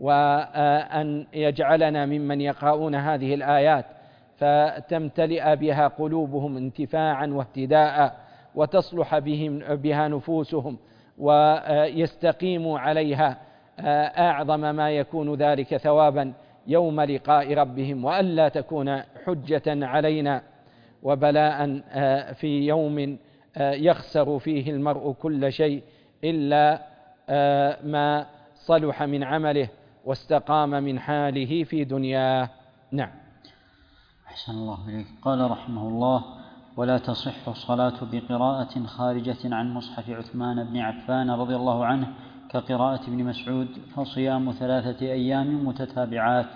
Speaker 2: وأن يجعلنا ممن يقرؤون هذه الآيات فتمتلئ بها قلوبهم انتفاعا واهتداء، وتصلح بها نفوسهم ويستقيموا عليها أعظم ما يكون ذلك ثوابا يوم لقاء ربهم، وألا تكون حجة علينا وبلاء في يوم يخسر فيه المرء كل شيء إلا ما صلح من عمله واستقام من حاله في دنياه. نعم.
Speaker 1: أحسن الله إليك. قال رحمه الله: ولا تصح الصلاة بقراءة خارجة عن مصحف عثمان بن عفان رضي الله عنه كقراءة ابن مسعود، فصيام 3 أيام متتابعات،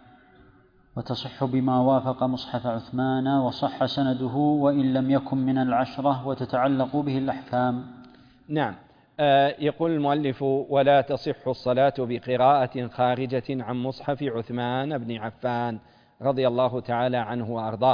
Speaker 1: وتصح بما وافق مصحف عثمان وصح سنده وإن لم يكن من 10 وتتعلق به الأحكام.
Speaker 2: نعم. يقول المؤلف: ولا تصح الصلاة بقراءة خارجة عن مصحف عثمان بن عفان رضي الله تعالى عنه وأرضاه.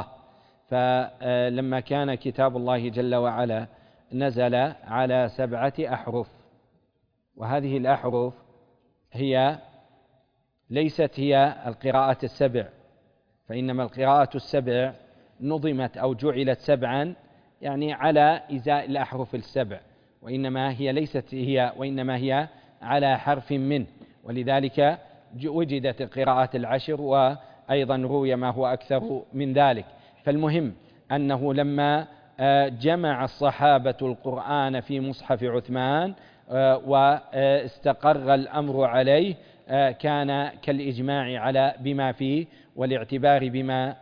Speaker 2: فلما كان كتاب الله جل وعلا نزل على 7 أحرف، وهذه الأحرف هي ليست هي القراءة 7، فإنما القراءة 7 نظمت أو جعلت 7 يعني على إزاء الأحرف 7، وإنما هي ليست هي، وإنما هي على حرف منه، ولذلك وجدت القراءات 10، وأيضا روي ما هو أكثر من ذلك. فالمهم أنه لما جمع الصحابة القرآن في مصحف عثمان واستقر الأمر عليه كان كالإجماع على بما فيه والاعتبار بما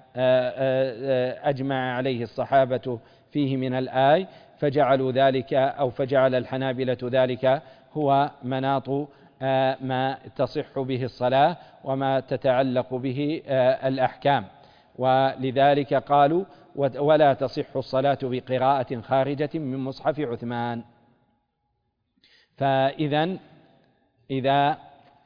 Speaker 2: أجمع عليه الصحابة فيه من الآي، فجعلوا ذلك أو فجعل الحنابلة ذلك هو مناط ما تصح به الصلاة وما تتعلق به الأحكام، ولذلك قالوا: ولا تصح الصلاة بقراءة خارجة من مصحف عثمان. فإذا إذا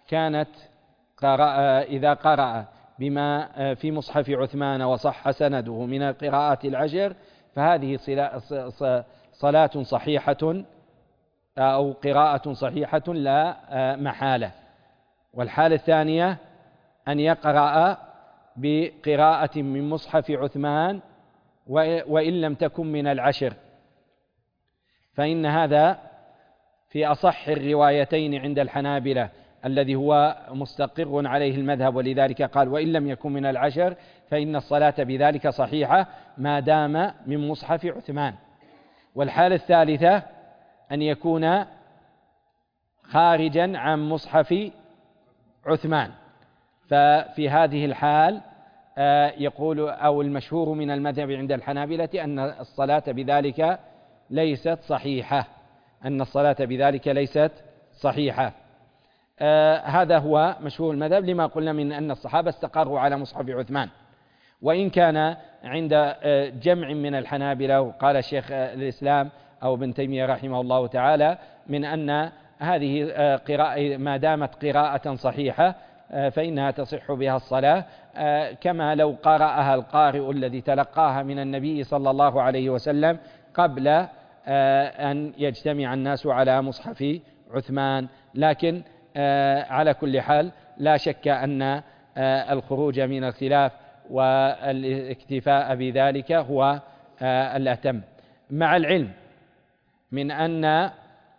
Speaker 2: قرأ بما في مصحف عثمان وصح سنده من القراءات 10 فهذه صلاة صحيحة أو قراءة صحيحة لا محالة. والحالة الثانية أن يقرأ بقراءة من مصحف عثمان وإن لم تكن من 10، فإن هذا في أصح الروايتين عند الحنابلة الذي هو مستقر عليه المذهب، ولذلك قال: وإن لم يكن من 10 فإن الصلاة بذلك صحيحة ما دام من مصحف عثمان. والحالة الثالثة أن يكون خارجا عن مصحف عثمان، ففي هذه الحال يقول أو المشهور من المذهب عند الحنابلة أن الصلاة بذلك ليست صحيحة، هذا هو مشهور المذهب لما قلنا من أن الصحابة استقروا على مصحف عثمان، وإن كان عند جمع من الحنابلة، وقال شيخ الإسلام أو ابن تيمية رحمه الله تعالى من أن هذه قراءة ما دامت قراءة صحيحة فإنها تصح بها الصلاة، كما لو قرأها القارئ الذي تلقاها من النبي صلى الله عليه وسلم قبل أن يجتمع الناس على مصحف عثمان. لكن على كل حال لا شك أن الخروج من الخلاف والاكتفاء بذلك هو الأتم، مع العلم من أن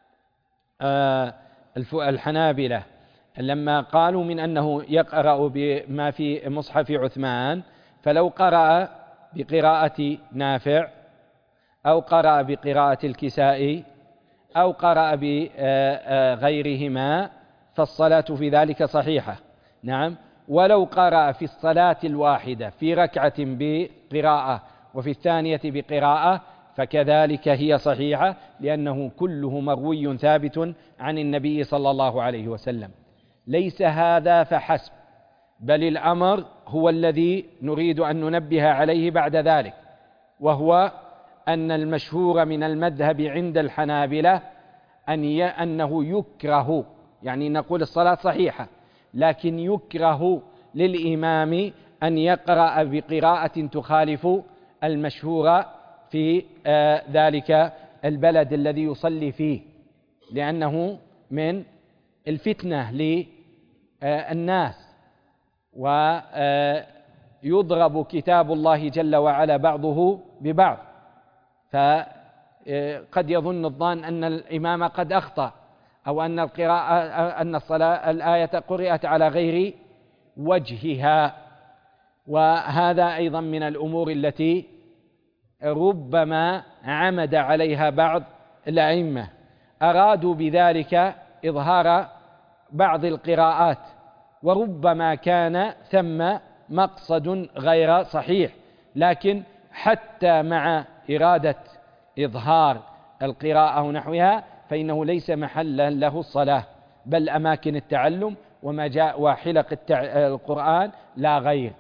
Speaker 2: الحنابلة لما قالوا من أنه يقرأ بما في مصحف عثمان، فلو قرأ بقراءة نافع أو قرأ بقراءة الكسائي أو قرأ بغيرهما فالصلاة في ذلك صحيحة. نعم، ولو قرأ في الصلاة الواحدة في ركعة بقراءة وفي الثانية بقراءة فكذلك هي صحيحة، لأنه كله مروي ثابت عن النبي صلى الله عليه وسلم. ليس هذا فحسب، بل الأمر هو الذي نريد أن ننبه عليه بعد ذلك، وهو أن المشهور من المذهب عند الحنابلة أنه يكره، يعني نقول الصلاة صحيحة لكن يكره للإمام أن يقرأ بقراءة تخالف المشهور في ذلك البلد الذي يصلي فيه، لأنه من الفتنة للناس، ويضرب كتاب الله جل وعلا بعضه ببعض، فقد يظن الظان أن الإمام قد أخطأ أو أن الصلاة الآية قرأت على غير وجهها. وهذا أيضا من الأمور التي ربما عمد عليها بعض الأئمة، أرادوا بذلك إظهار بعض القراءات، وربما كان ثم مقصد غير صحيح، لكن حتى مع إرادة إظهار القراءة ونحوها فإنه ليس محلا له الصلاة، بل أماكن التعلم وما جاء وحلق القرآن لا غير،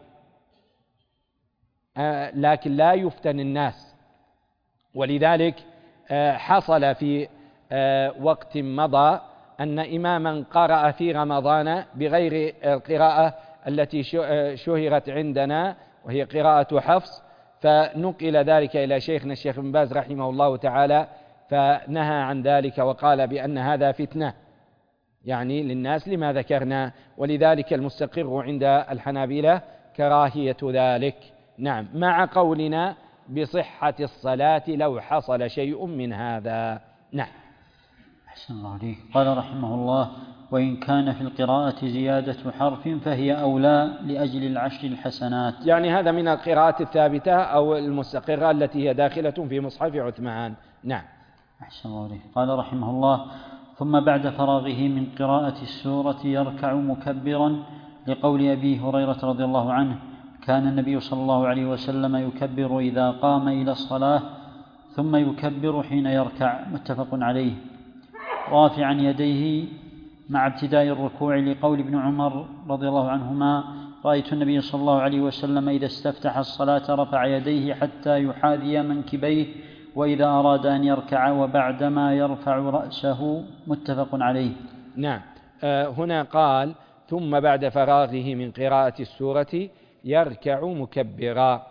Speaker 2: لكن لا يفتن الناس. ولذلك حصل في وقت مضى أن إماما قرأ في رمضان بغير القراءة التي شهرت عندنا وهي قراءة حفص، فنقل ذلك إلى شيخنا الشيخ ابن باز رحمه الله تعالى، فنهى عن ذلك وقال بأن هذا فتنة يعني للناس لما ذكرنا، ولذلك المستقر عند الحنابلة كراهية ذلك. نعم، مع قولنا بصحة الصلاة لو حصل شيء من هذا. نعم.
Speaker 1: أحسن الله عليك. قال رحمه الله: وإن كان في القراءة زيادة حرف فهي أولى لأجل العشر الحسنات.
Speaker 2: يعني هذا من القراءات الثابتة أو المستقرة التي هي داخلة في مصحف عثمان. نعم.
Speaker 1: أحسن الله عليك. قال رحمه الله: ثم بعد فراغه من قراءة السورة يركع مكبرا، لقول أبي هريرة رضي الله عنه: كان النبي صلى الله عليه وسلم يكبر إذا قام إلى الصلاة ثم يكبر حين يركع. متفق عليه. رافعا يديه مع ابتداء الركوع، لقول ابن عمر رضي الله عنهما: رأيت النبي صلى الله عليه وسلم إذا استفتح الصلاة رفع يديه حتى يحاذي منكبيه وإذا أراد أن يركع وبعدما يرفع رأسه. متفق عليه.
Speaker 2: نعم. هنا قال: ثم بعد فراغه من قراءة السورة يركع مكبرا.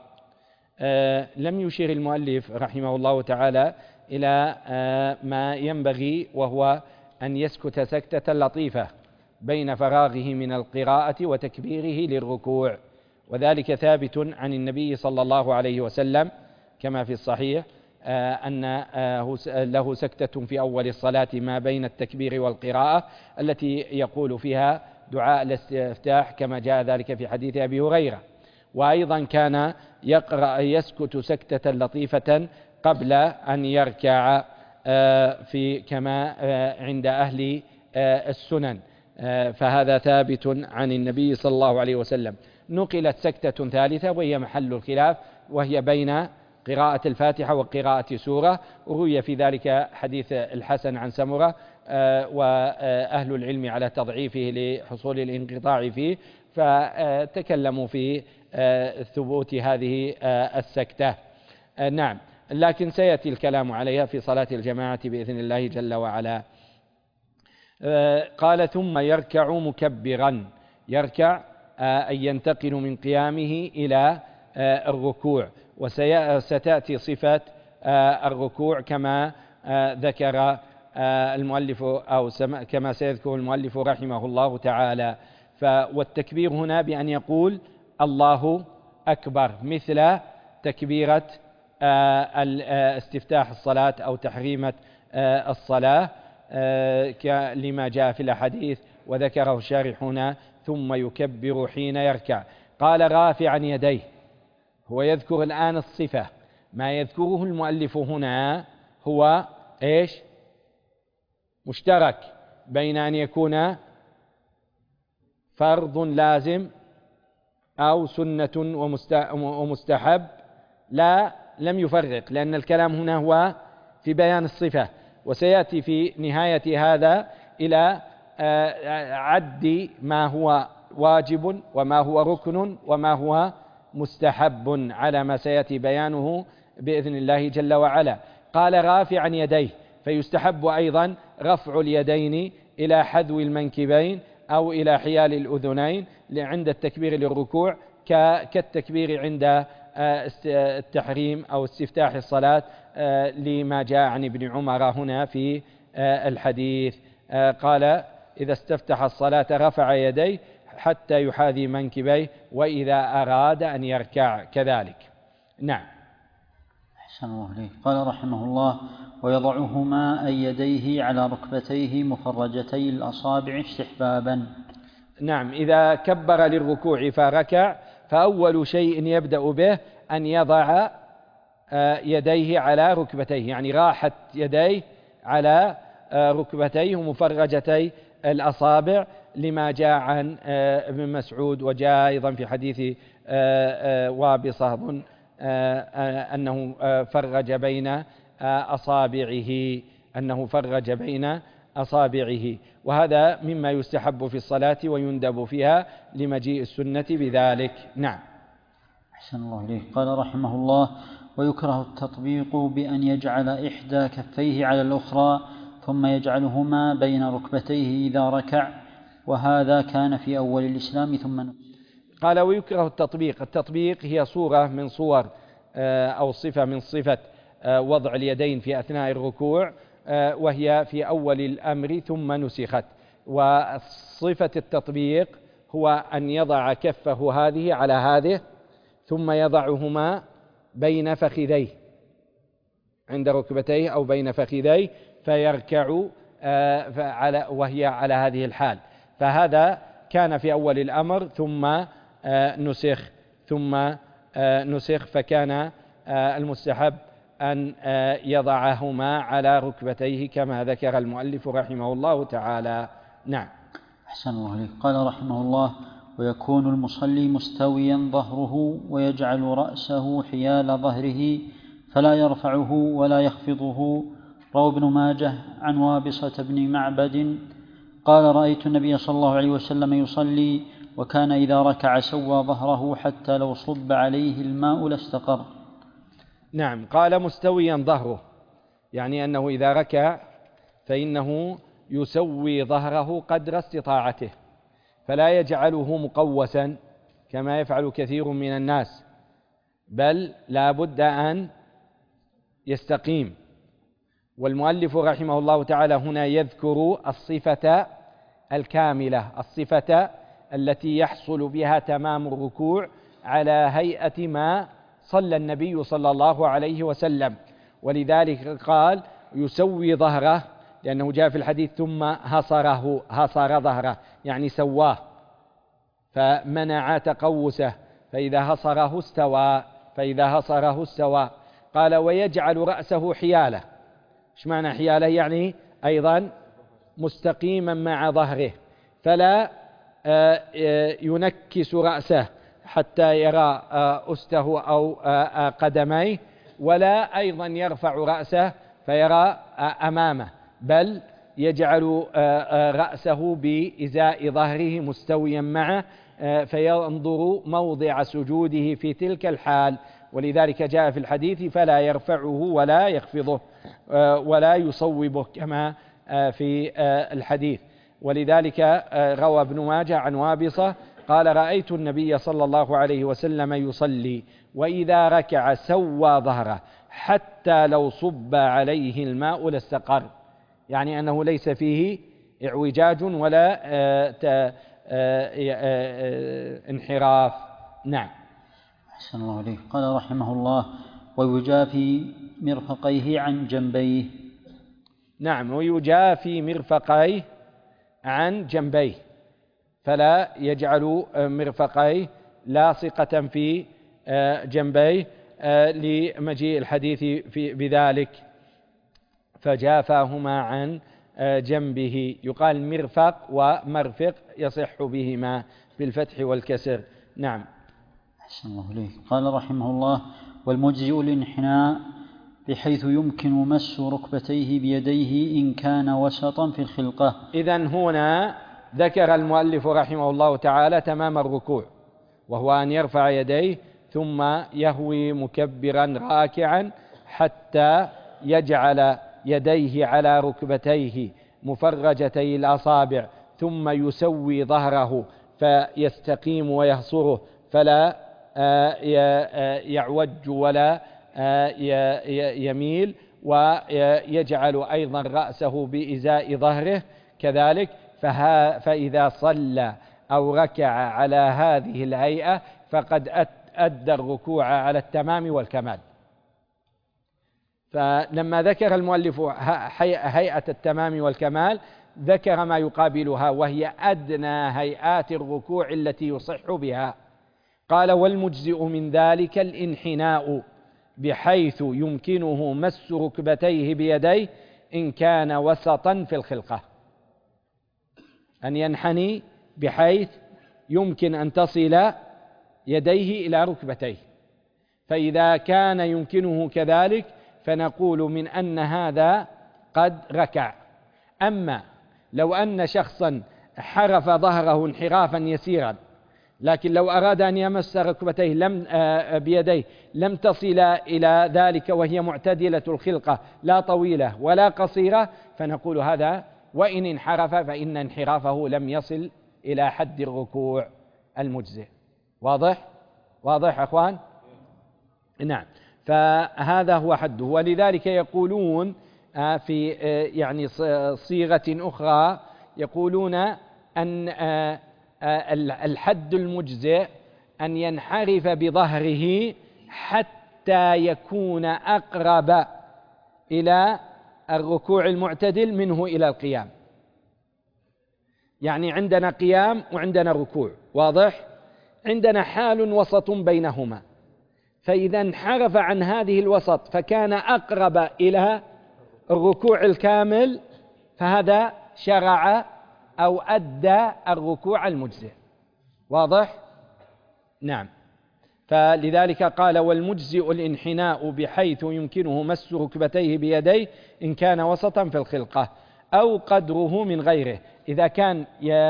Speaker 2: لم يشير المؤلف رحمه الله تعالى إلى ما ينبغي، وهو أن يسكت سكتة لطيفة بين فراغه من القراءة وتكبيره للركوع، وذلك ثابت عن النبي صلى الله عليه وسلم كما في الصحيح أن له سكتة في أول الصلاة ما بين التكبير والقراءة التي يقول فيها دعاء الاستفتاح كما جاء ذلك في حديث أبي هريرة. وأيضا كان يسكت سكتة لطيفة قبل أن يركع في كما عند أهل السنن، فهذا ثابت عن النبي صلى الله عليه وسلم. نقلت سكتة ثالثة وهي محل الخلاف، وهي بين قراءة الفاتحة وقراءة سورة. وروي في ذلك حديث الحسن عن سمرة، وأهل العلم على تضعيفه لحصول الانقطاع فيه، فتكلموا في ثبوت هذه السكتة. نعم، لكن سيأتي الكلام عليها في صلاة الجماعة بإذن الله جل وعلا. قال ثم يركع مكبرا، يركع أن ينتقل من قيامه إلى الركوع، وستأتي صفة الركوع كما ذكر المؤلف أو كما سيذكر المؤلف رحمه الله تعالى. والتكبير هنا بأن يقول الله أكبر، مثل تكبيرة استفتاح الصلاة أو تحريمة الصلاة، لما جاء في الأحاديث وذكره الشارح هنا ثم يكبر حين يركع. قال رافعا يديه، هو يذكر الآن الصفة. ما يذكره المؤلف هنا هو إيش؟ مشترك بين أن يكون فرض لازم أو سنة ومستحب. لم يفرق، لأن الكلام هنا هو في بيان الصفة، وسيأتي في نهاية هذا إلى عد ما هو واجب وما هو ركن وما هو مستحب على ما سيأتي بيانه بإذن الله جل وعلا. قال رافعا يديه، فيستحب أيضا رفع اليدين إلى حذو المنكبين أو إلى حيال الأذنين عند التكبير للركوع، كالتكبير عند التحريم أو استفتاح الصلاة، لما جاء عن ابن عمر هنا في الحديث. قال إذا استفتح الصلاة رفع يديه حتى يحاذي منكبيه، وإذا أراد أن يركع كذلك. نعم.
Speaker 1: أحسن الله إليك. قال رحمه الله: ويضعهما أي يديه على ركبتيه مفرجتي الأصابع استحبابا.
Speaker 2: نعم، إذا كبر للركوع فركع، فأول شيء يبدأ به أن يضع يديه على ركبتيه، يعني راحت يديه على ركبتيه مفرجتي الأصابع، لما جاء عن ابن مسعود، وجاء أيضا في حديث وابصة أظن أنه فرج بين أصابعه، وهذا مما يستحب في الصلاة ويندب فيها لمجيء السنة بذلك. نعم.
Speaker 1: أحسن الله إليك. قال رحمه الله: ويكره التطبيق بأن يجعل إحدى كفيه على الأخرى ثم يجعلهما بين ركبتيه إذا ركع، وهذا كان في أول الإسلام ثم
Speaker 2: قال ويكره التطبيق. التطبيق هي صورة من صور أو صفة من صفة وضع اليدين في أثناء الركوع، وهي في أول الأمر ثم نسخت. وصفة التطبيق هو أن يضع كفه هذه على هذه ثم يضعهما بين فخذيه عند ركبتيه أو بين فخذيه فيركع وهي على هذه الحال. فهذا كان في أول الأمر ثم نسخ فكان المستحب أن يضعهما على ركبتيه كما ذكر المؤلف رحمه الله تعالى. نعم.
Speaker 1: أحسن الله عليك. قال رحمه الله: ويكون المصلي مستويا ظهره ويجعل رأسه حيال ظهره فلا يرفعه ولا يخفضه. روى ابن ماجه عن وابصة بن معبد قال: رأيت النبي صلى الله عليه وسلم يصلي وكان إذا ركع سوى ظهره حتى لو صب عليه الماء لاستقر.
Speaker 2: نعم. قال مستويا ظهره، يعني أنه إذا ركع فإنه يسوي ظهره قدر استطاعته، فلا يجعله مقوسا كما يفعل كثير من الناس، بل لا بد أن يستقيم. والمؤلف رحمه الله تعالى هنا يذكر الصفة الكاملة، الصفة التي يحصل بها تمام الركوع على هيئة ما صلى النبي صلى الله عليه وسلم. ولذلك قال يسوي ظهره، لأنه جاء في الحديث ثم هصر ظهره، يعني سواه فمنع تقوسه، فإذا هصره استوى. قال ويجعل رأسه حياله. ايش معنى حياله؟ يعني أيضا مستقيما مع ظهره، فلا ينكس رأسه حتى يرى أسته أو قدميه، ولا أيضا يرفع رأسه فيرى أمامه، بل يجعل رأسه بإزاء ظهره مستويا معه، فينظر موضع سجوده في تلك الحال. ولذلك جاء في الحديث فلا يرفعه ولا يخفضه ولا يصوبه كما في الحديث. ولذلك روى ابن ماجه عن وابصة قال: رأيت النبي صلى الله عليه وسلم يصلي وإذا ركع سوى ظهره حتى لو صب عليه الماء لاستقر، يعني أنه ليس فيه اعوجاج ولا انحراف. نعم.
Speaker 1: أحسن الله عليه. قال رحمه الله: ويجافي مرفقيه عن جنبيه.
Speaker 2: نعم، ويجافي مرفقيه عن جنبيه، فلا يجعل مرفقيه لاصقة في جنبيه لمجيء الحديث بذلك، فجافاهما عن جنبه. يقال مرفق ومرفق يصح بهما بالفتح والكسر. نعم.
Speaker 1: أحسن الله عليه. قال رحمه الله: والمجزئ الانحناء بحيث يمكن مس ركبتيه بيديه إن كان وسطا في الخلقة.
Speaker 2: إذن هنا ذكر المؤلف رحمه الله تعالى تمام الركوع، وهو أن يرفع يديه ثم يهوي مكبرا راكعا حتى يجعل يديه على ركبتيه مفرجتي الأصابع، ثم يسوي ظهره فيستقيم ويهصره فلا يعوج ولا يميل، ويجعل أيضا رأسه بإزاء ظهره كذلك. فإذا صلى أو ركع على هذه الهيئة فقد أدى الركوع على التمام والكمال. فلما ذكر المؤلف هيئة التمام والكمال ذكر ما يقابلها، وهي أدنى هيئات الركوع التي يصح بها. قال: والمجزئ من ذلك الانحناء بحيث يمكنه مس ركبتيه بيديه إن كان وسطا في الخلقة. أن ينحني بحيث يمكن أن تصل يديه إلى ركبتيه، فإذا كان يمكنه كذلك فنقول من أن هذا قد ركع. أما لو أن شخصا حرف ظهره انحرافا يسيرا، لكن لو أراد أن يمس ركبتيه بيديه لم تصل إلى ذلك وهي معتدلة الخلقة لا طويلة ولا قصيرة، فنقول هذا وإن انحرف فإن انحرافه لم يصل إلى حد الركوع المجزئ. واضح؟ واضح أخوان؟ نعم. فهذا هو حده. ولذلك يقولون في يعني صيغة أخرى يقولون أن الحد المجزئ أن ينحرف بظهره حتى يكون أقرب إلى الركوع المعتدل منه إلى القيام. يعني عندنا قيام وعندنا ركوع، واضح؟ عندنا حال وسط بينهما، فإذا انحرف عن هذه الوسط فكان أقرب إلى الركوع الكامل فهذا شرع أو أدى الركوع المجزئ. واضح؟ نعم. فلذلك قال: والمجزئ الانحناء بحيث يمكنه مس ركبتيه بيديه إن كان وسطا في الخلقة أو قدره من غيره. إذا كان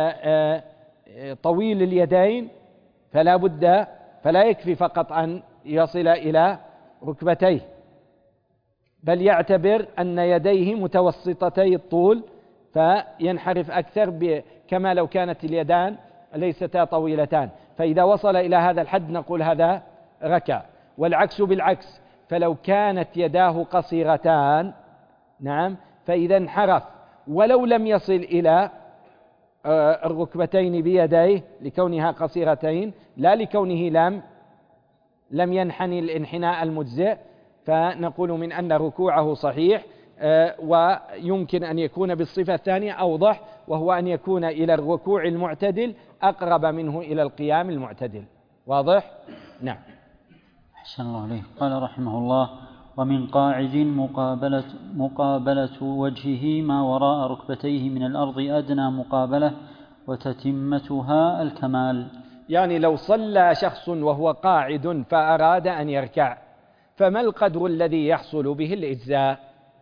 Speaker 2: طويل اليدين فلا يكفي فقط أن يصل إلى ركبتيه، بل يعتبر أن يديه متوسطتي الطول فينحرف أكثر كما لو كانت اليدان ليستا طويلتان، فإذا وصل إلى هذا الحد نقول هذا ركع. والعكس بالعكس، فلو كانت يداه قصيرتان نعم فإذا انحرف ولو لم يصل إلى الركبتين بيديه لكونها قصيرتين لا لكونه لم ينحني الانحناء المجزئ، فنقول من أن ركوعه صحيح. ويمكن أن يكون بالصفة الثانية أوضح، وهو أن يكون إلى الركوع المعتدل أقرب منه إلى القيام المعتدل. واضح؟ نعم.
Speaker 1: أحسن الله عليه. قال رحمه الله: ومن قاعد مقابلة وجهه ما وراء ركبتيه من الأرض أدنى مقابلة وتتمتها الكمال.
Speaker 2: يعني لو صلى شخص وهو قاعد فأراد أن يركع، فما القدر الذي يحصل به الإجزاء؟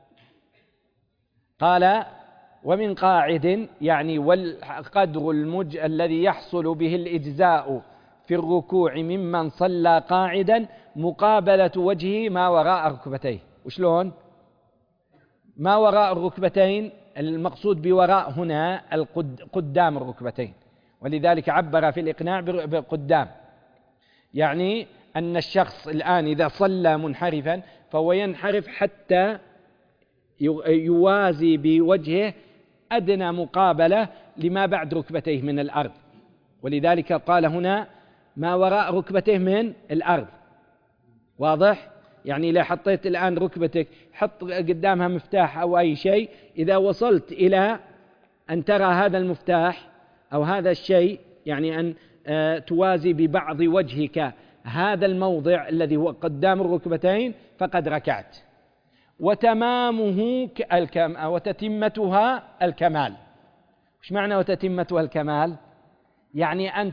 Speaker 2: قال ومن قاعد، يعني والقدر الذي يحصل به الإجزاء في الركوع ممن صلى قاعدا مقابلة وجهه ما وراء ركبتيه. وشلون ما وراء الركبتين؟ المقصود بوراء هنا قدام الركبتين، ولذلك عبر في الإقناع بقدام، يعني أن الشخص الآن إذا صلى منحرفا فهو ينحرف حتى يوازي بوجهه أدنى مقابلة لما بعد ركبتيه من الأرض، ولذلك قال هنا ما وراء ركبتيه من الأرض. واضح؟ يعني إذا حطيت الآن ركبتك حط قدامها مفتاح أو أي شيء، إذا وصلت إلى أن ترى هذا المفتاح أو هذا الشيء، يعني أن توازي ببعض وجهك هذا الموضع الذي هو قدام الركبتين، فقد ركعت. وتتمتها الكمال. وش معنى وتتمتها الكمال؟ يعني أن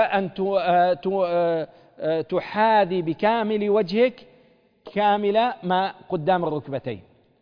Speaker 2: تحاذي بكامل وجهك كامل ما قدام الركبتين.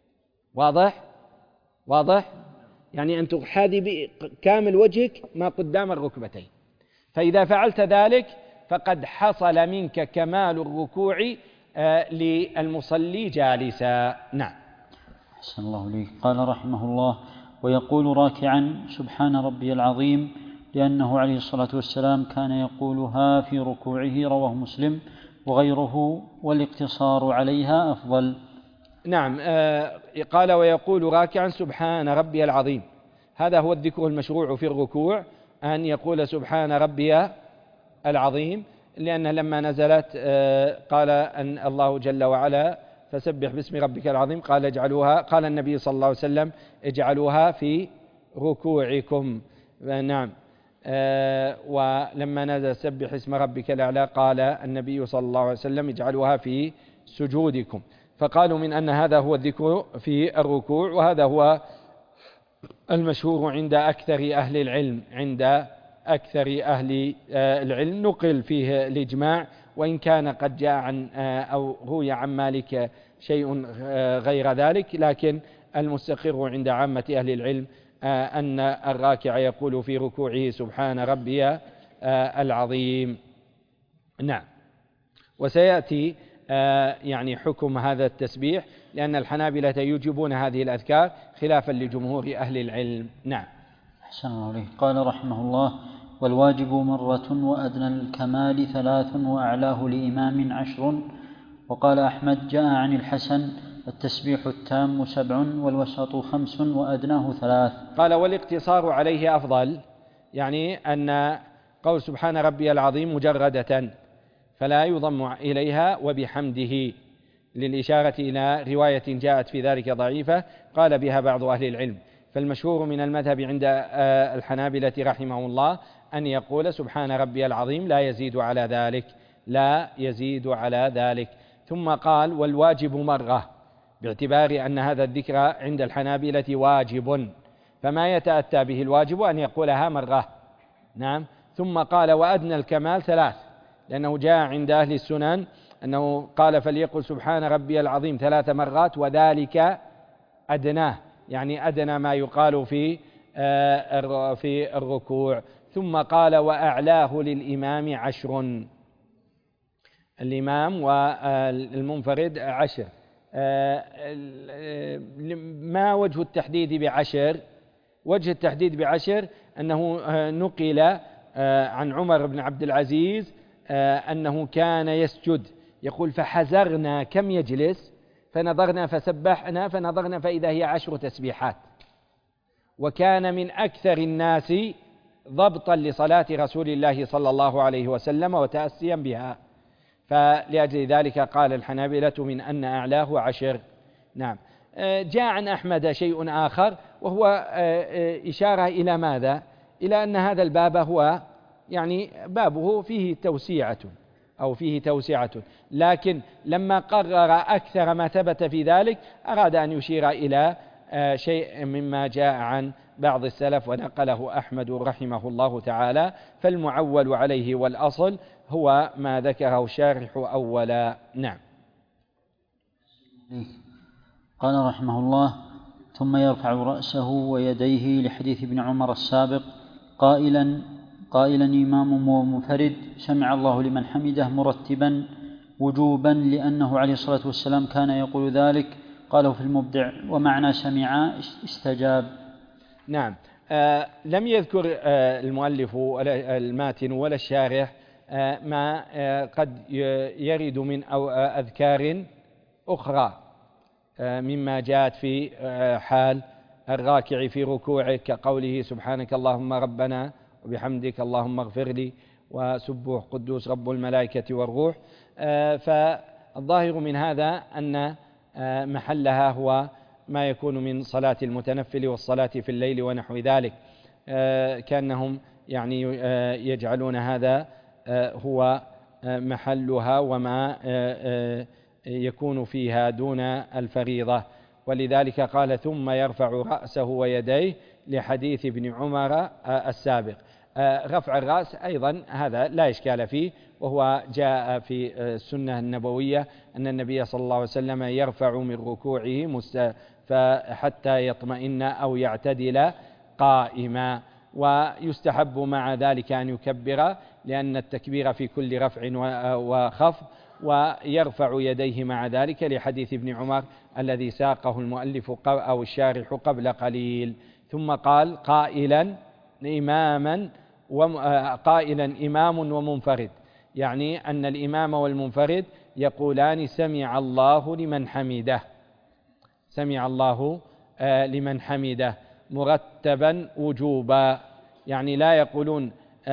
Speaker 2: واضح؟ يعني أن تحاذي بكامل وجهك ما قدام الركبتين، فإذا فعلت ذلك فقد حصل منك كمال الركوع للمصلي جالسا. نعم.
Speaker 1: أحسن الله إليك. قال رحمه الله: ويقول راكعا سبحان ربي العظيم، لأنه عليه الصلاة والسلام كان يقولها في ركوعه، رواه مسلم وغيره، والاقتصار عليها أفضل.
Speaker 2: نعم. قال ويقول راكعا سبحان ربي العظيم، هذا هو الذكر المشروع في الركوع، أن يقول سبحان ربي العظيم، لأن لما نزلت قال أن الله جل وعلا فسبح باسم ربك العظيم، قال النبي صلى الله عليه وسلم اجعلوها في ركوعكم. نعم. ولما نزل سبح اسم ربك الأعلى قال النبي صلى الله عليه وسلم اجعلوها في سجودكم. فقالوا من أن هذا هو الذكر في الركوع، وهذا هو المشهور عند أكثر أهل العلم. نقل فيه الإجماع، وإن كان قد جاء عن أو روي عن مالك شيء غير ذلك، لكن المستقر عند عامة أهل العلم أن الراكع يقول في ركوعه سبحان ربي العظيم. نعم. وسيأتي يعني حكم هذا التسبيح، لأن الحنابلة يوجبون هذه الأذكار خلافا لجمهور أهل العلم. نعم.
Speaker 1: أحسن الله عليه. قال رحمه الله: والواجب مرة، وأدنى الكمال 3، وأعلاه لإمام 10. وقال أحمد: جاء عن الحسن التسبيح التام 7، والوسط 5، وأدناه 3.
Speaker 2: قال والاقتصار عليه أفضل، يعني أن قول سبحان ربي العظيم مجردة فلا يضم إليها وبحمده، للإشارة إلى رواية جاءت في ذلك ضعيفة قال بها بعض أهل العلم. فالمشهور من المذهب عند الحنابلة رحمه الله أن يقول سبحان ربي العظيم لا يزيد على ذلك. ثم قال والواجب مرة، باعتبار أن هذا الذكر عند الحنابلة واجب، فما يتأتى به الواجب أن يقولها مرة. نعم. ثم قال وأدنى الكمال 3، لأنه جاء عند أهل السنن أنه قال فليقل سبحان ربي العظيم 3 مرات، وذلك أدناه، يعني أدنى ما يقال في الركوع. ثم قال وأعلاه للإمام 10، الإمام والمنفرد 10. ما وجه التحديد ب10؟ وجه التحديد ب10 أنه نقل عن عمر بن عبد العزيز أنه كان يسجد، يقول فحزرنا كم يجلس، فنظرنا فسبحنا، فنظرنا فإذا هي 10 تسبيحات. وكان من أكثر الناس ضبطا لصلاة رسول الله صلى الله عليه وسلم وتأسيا بها، فلأجل ذلك قال الحنابلة من أن أعلاه 10. نعم. جاء عن أحمد شيء آخر، وهو إشارة إلى ماذا؟ إلى أن هذا الباب هو يعني بابه فيه توسعة، لكن لما قرر أكثر ما ثبت في ذلك أراد أن يشير إلى شيء مما جاء عن بعض السلف ونقله أحمد رحمه الله تعالى، فالمعول عليه والأصل هو ما ذكره الشارح أولا. نعم.
Speaker 1: قال رحمه الله: ثم يرفع رأسه ويديه لحديث ابن عمر السابق قائلا إمام ومنفرد سمع الله لمن حمده مرتبا وجوبا، لأنه عليه الصلاة والسلام كان يقول ذلك. قاله في المبدع: ومعنى سمع استجاب.
Speaker 2: نعم. لم يذكر المؤلف ولا الماتن ولا الشارح ما قد يرد من أو أذكار أخرى مما جاءت في حال الراكع في ركوعه، كقوله: سبحانك اللهم ربنا وبحمدك اللهم اغفر لي، وسبوح قدوس رب الملائكة والروح. فالظاهر من هذا أن محلها هو ما يكون من صلاة المتنفل والصلاة في الليل ونحو ذلك، كأنهم يعني يجعلون هذا هو محلها وما يكون فيها دون الفريضة. ولذلك قال: ثم يرفع رأسه ويديه لحديث ابن عمر السابق. رفع الرأس أيضا هذا لا إشكال فيه، وهو جاء في السنة النبوية أن النبي صلى الله عليه وسلم يرفع من ركوعه حتى يطمئن أو يعتدل قائما، ويستحب مع ذلك أن يكبر، لأن التكبير في كل رفع وخفض، ويرفع يديه مع ذلك لحديث ابن عمر الذي ساقه المؤلف أو الشارح قبل قليل. ثم قال: قائلا إمام ومنفرد، يعني أن الإمام والمنفرد يقولان: سمع الله لمن حمده، سمع الله لمن حمده مرتبا وجوبا، يعني لا يقولون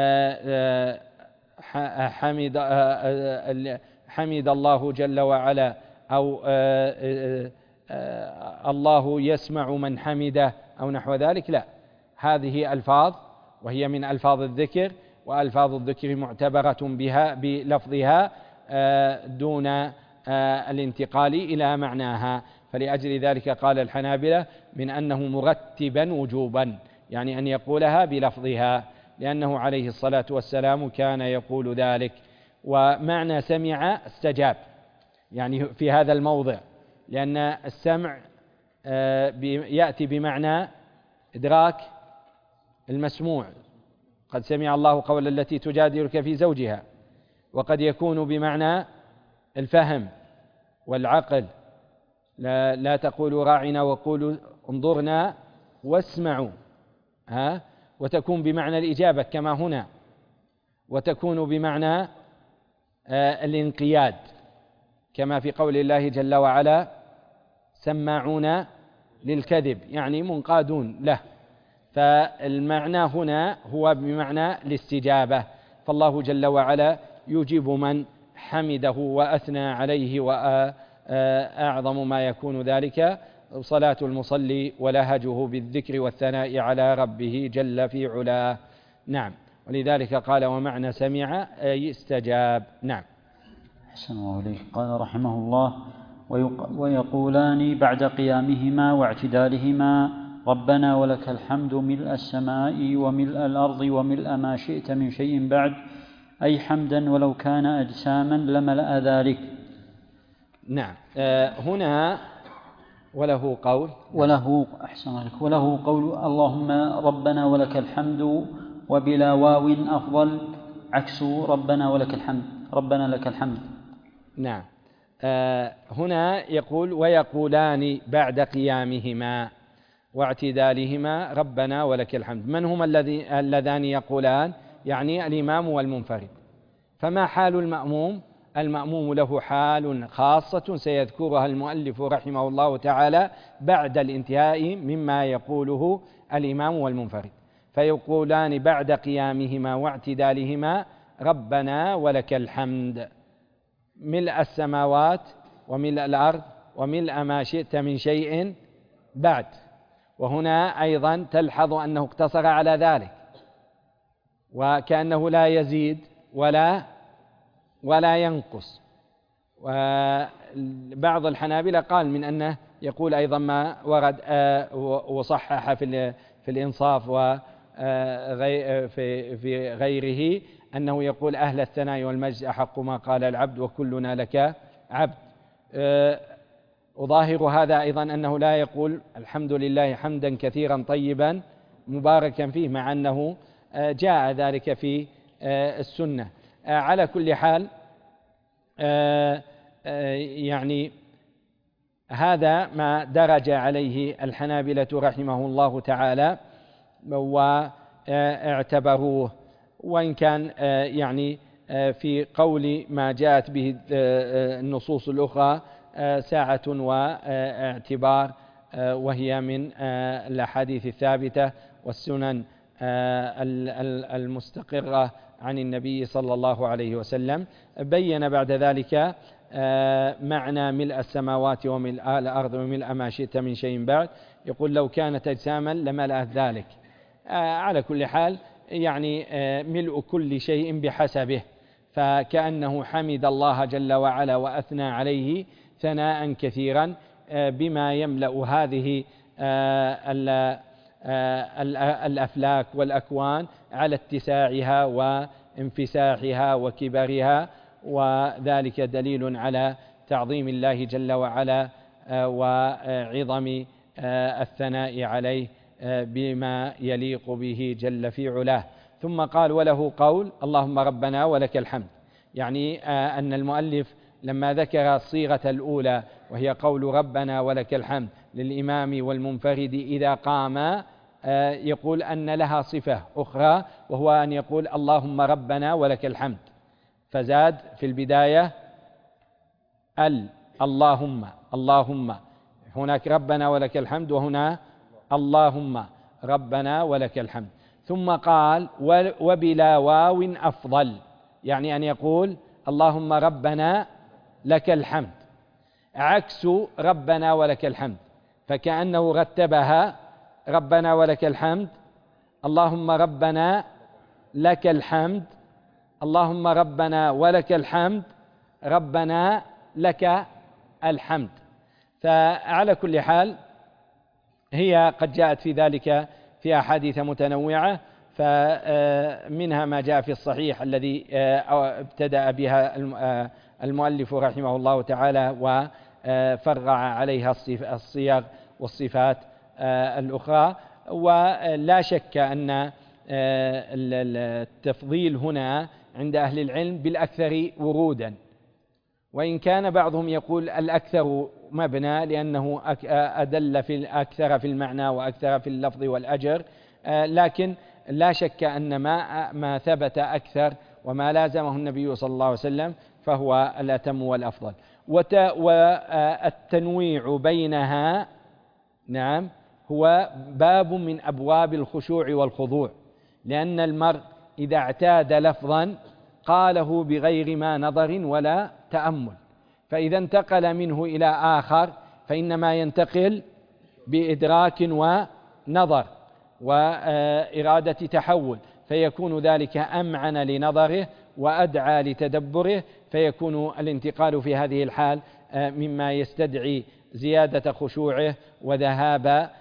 Speaker 2: حمد الله جل وعلا أو الله يسمع من حمده أو نحو ذلك، لا، هذه ألفاظ وهي من ألفاظ الذكر، وألفاظ الذكر معتبرة بها بلفظها دون الانتقال إلى معناها. فلأجل ذلك قال الحنابلة من أنه مرتبا وجوبا، يعني أن يقولها بلفظها، لأنه عليه الصلاة والسلام كان يقول ذلك. ومعنى سمع استجاب، يعني في هذا الموضع، لأن السمع يأتي بمعنى إدراك المسموع، قد سمع الله قول التي تجادلك في زوجها، وقد يكون بمعنى الفهم والعقل، لا تقولوا راعنا وقولوا انظرنا واسمعوا، وتكون بمعنى الإجابة كما هنا، وتكون بمعنى الانقياد كما في قول الله جل وعلا: سماعون للكذب، يعني منقادون له. فالمعنى هنا هو بمعنى الاستجابة، فالله جل وعلا يجيب من حمده وأثنى عليه، وأعظم ما يكون ذلك صلاة المصلي ولهجه بالذكر والثناء على ربه جل في علاه. نعم، ولذلك قال: ومعنى سمع أي استجاب. نعم.
Speaker 1: أحسن الله إليك. قال رحمه الله: ويقولان بعد قيامهما واعتدالهما: ربنا ولك الحمد ملء السماء وملء الأرض وملء ما شئت من شيء بعد، أي حمدا ولو كان أجساما لملأ ذلك.
Speaker 2: نعم. هنا وله قول
Speaker 1: وله قول: اللهم ربنا ولك الحمد، وبلا واو أفضل، عكس ربنا ولك الحمد، ربنا لك الحمد.
Speaker 2: نعم. هنا يقول: ويقولان بعد قيامهما واعتدالهما ربنا ولك الحمد. من هما اللذان يقولان؟ يعني الإمام والمنفرد. فما حال المأموم؟ المأموم له حال خاصة سيذكرها المؤلف رحمه الله تعالى بعد الانتهاء مما يقوله الإمام والمنفرد. فيقولان بعد قيامهما واعتدالهما: ربنا ولك الحمد ملء السماوات وملء الأرض وملء ما شئت من شيء بعد. وهنا أيضا تلحظ أنه اقتصر على ذلك، وكأنه لا يزيد ولا ينقص. وبعض الحنابلة قال من أنه يقول أيضا ما ورد وصحح في الإنصاف وفي غيره أنه يقول: أهل الثناء والمجد أحق ما قال العبد وكلنا لك عبد. وظاهر هذا أيضا أنه لا يقول الحمد لله حمدا كثيرا طيبا مباركا فيه، مع أنه جاء ذلك في السنة. على كل حال يعني هذا ما درج عليه الحنابلة رحمه الله تعالى واعتبروه، وإن كان يعني في قول ما جاءت به النصوص الأخرى ساعة واعتبار، وهي من الأحاديث الثابتة والسنن المستقرة عن النبي صلى الله عليه وسلم. بين بعد ذلك معنى ملء السماوات وملء الأرض وملء ما شئت من شيء بعد، يقول لو كانت أجساما لملأت ذلك. على كل حال يعني ملء كل شيء بحسبه، فكأنه حمد الله جل وعلا وأثنى عليه ثناء كثيرا بما يملأ هذه الأفلاك والأكوان على اتساعها وانفساحها وكبرها، وذلك دليل على تعظيم الله جل وعلا وعظم الثناء عليه بما يليق به جل في علاه. ثم قال وله قول اللهم ربنا ولك الحمد، يعني أن المؤلف لما ذكر الصيغة الأولى وهي قول ربنا ولك الحمد للإمام والمنفرد إذا قام، يقول أن لها صفة أخرى وهو أن يقول اللهم ربنا ولك الحمد، فزاد في البداية اللهم هناك ربنا ولك الحمد وهنا اللهم ربنا ولك الحمد. ثم قال وبلا واو أفضل، يعني أن يقول اللهم ربنا لك الحمد عكس ربنا ولك الحمد، فكأنه رتبها ربنا ولك الحمد اللهم ربنا لك الحمد اللهم ربنا ولك الحمد ربنا لك الحمد. فعلى كل حال هي قد جاءت في ذلك في أحاديث متنوعة، فمنها ما جاء في الصحيح الذي ابتدأ بها المؤلف رحمه الله تعالى وفرع عليها الصيغ والصفات الأخرى. ولا شك أن التفضيل هنا عند أهل العلم بالأكثر ورودا، وإن كان بعضهم يقول الأكثر مبنى لأنه أدل في الأكثر في المعنى وأكثر في اللفظ والأجر، لكن لا شك أن ما ثبت أكثر وما لازمه النبي صلى الله عليه وسلم فهو الأتم والأفضل. والتنويع بينها نعم هو باب من أبواب الخشوع والخضوع، لأن المرء إذا اعتاد لفظا قاله بغير ما نظر ولا تأمل، فإذا انتقل منه إلى آخر فإنما ينتقل بإدراك ونظر وإرادة تحول، فيكون ذلك أمعن لنظره وأدعى لتدبره، فيكون الانتقال في هذه الحال مما يستدعي زيادة خشوعه وذهاب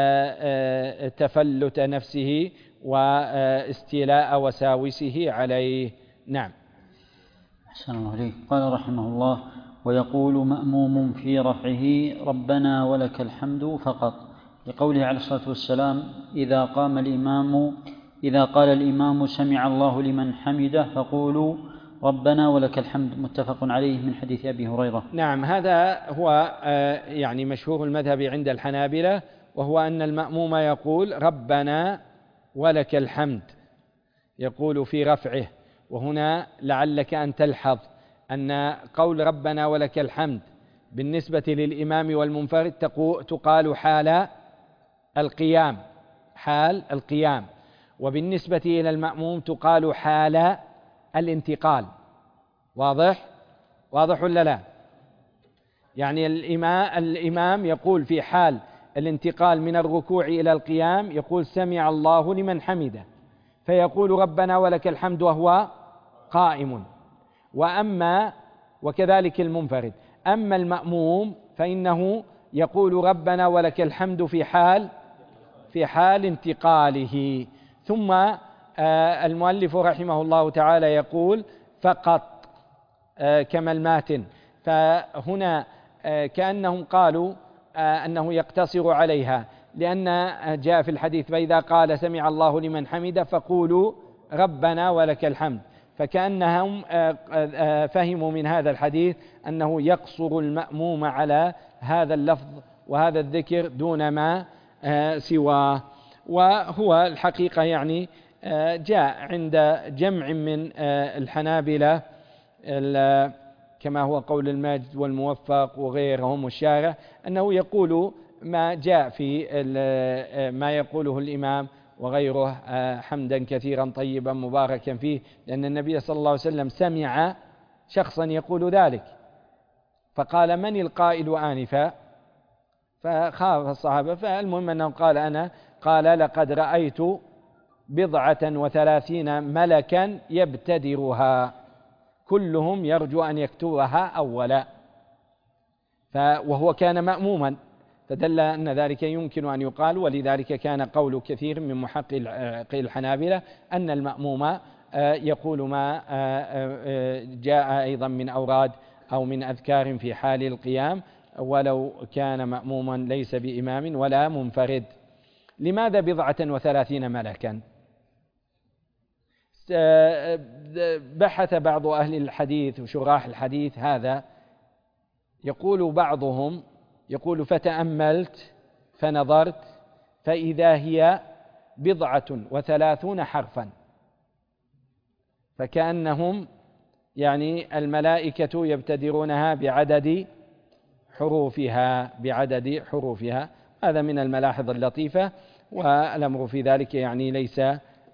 Speaker 2: تفلت نفسه واستيلاء وساوسه عليه. نعم.
Speaker 1: أحسن الله عليك. قال رحمه الله ويقول مأموم في رفعه ربنا ولك الحمد فقط، لقوله عليه الصلاة والسلام إذا قال الإمام سمع الله لمن حمده فقولوا ربنا ولك الحمد، متفق عليه من حديث أبي هريرة.
Speaker 2: نعم، هذا هو يعني مشهور المذهب عند الحنابلة، وهو أن المأموم يقول ربنا ولك الحمد، يقول في رفعه. وهنا لعلك أن تلحظ أن قول ربنا ولك الحمد بالنسبة للإمام والمنفرد تقال حال القيام، وبالنسبة إلى المأموم تقال حال الانتقال. واضح ولا لا؟ يعني الإمام يقول في حال الانتقال من الركوع إلى القيام يقول سمع الله لمن حمده، فيقول ربنا ولك الحمد وهو قائم، وكذلك المنفرد. أما المأموم فإنه يقول ربنا ولك الحمد في حال انتقاله. ثم المؤلف رحمه الله تعالى يقول فقط كما الماتن، فهنا كأنهم قالوا أنه يقتصر عليها، لأن جاء في الحديث: فإذا قال سمع الله لمن حمده فقولوا ربنا ولك الحمد. فكأنهم فهموا من هذا الحديث أنه يقصر المأموم على هذا اللفظ وهذا الذكر دون ما سواه. وهو الحقيقة يعني جاء عند جمع من الحنابلة كما هو قول الماجد والموفق وغيرهم والشارع، أنه يقول ما جاء في ما يقوله الإمام وغيره حمدا كثيرا طيبا مباركا فيه، لأن النبي صلى الله عليه وسلم سمع شخصا يقول ذلك فقال: من القائل آنفا؟ فخاف الصحابة، فالمهم أنه قال: أنا. قال: لقد رأيت 37 ملكا يبتدرها كلهم يرجو أن يكتبها أولا. وهو كان مأموما، فدل أن ذلك يمكن أن يقال. ولذلك كان قول كثير من محققي الحنابلة أن المأموم يقول ما جاء أيضا من أوراد أو من أذكار في حال القيام، ولو كان مأموما ليس بإمام ولا منفرد. لماذا 37 ملكا؟ بحث بعض أهل الحديث وشراح الحديث هذا، يقول بعضهم فتأملت فنظرت فإذا هي 37 حرفا، فكأنهم يعني الملائكة يبتدرونها بعدد حروفها. هذا من الملاحظ اللطيفة، والأمر في ذلك يعني ليس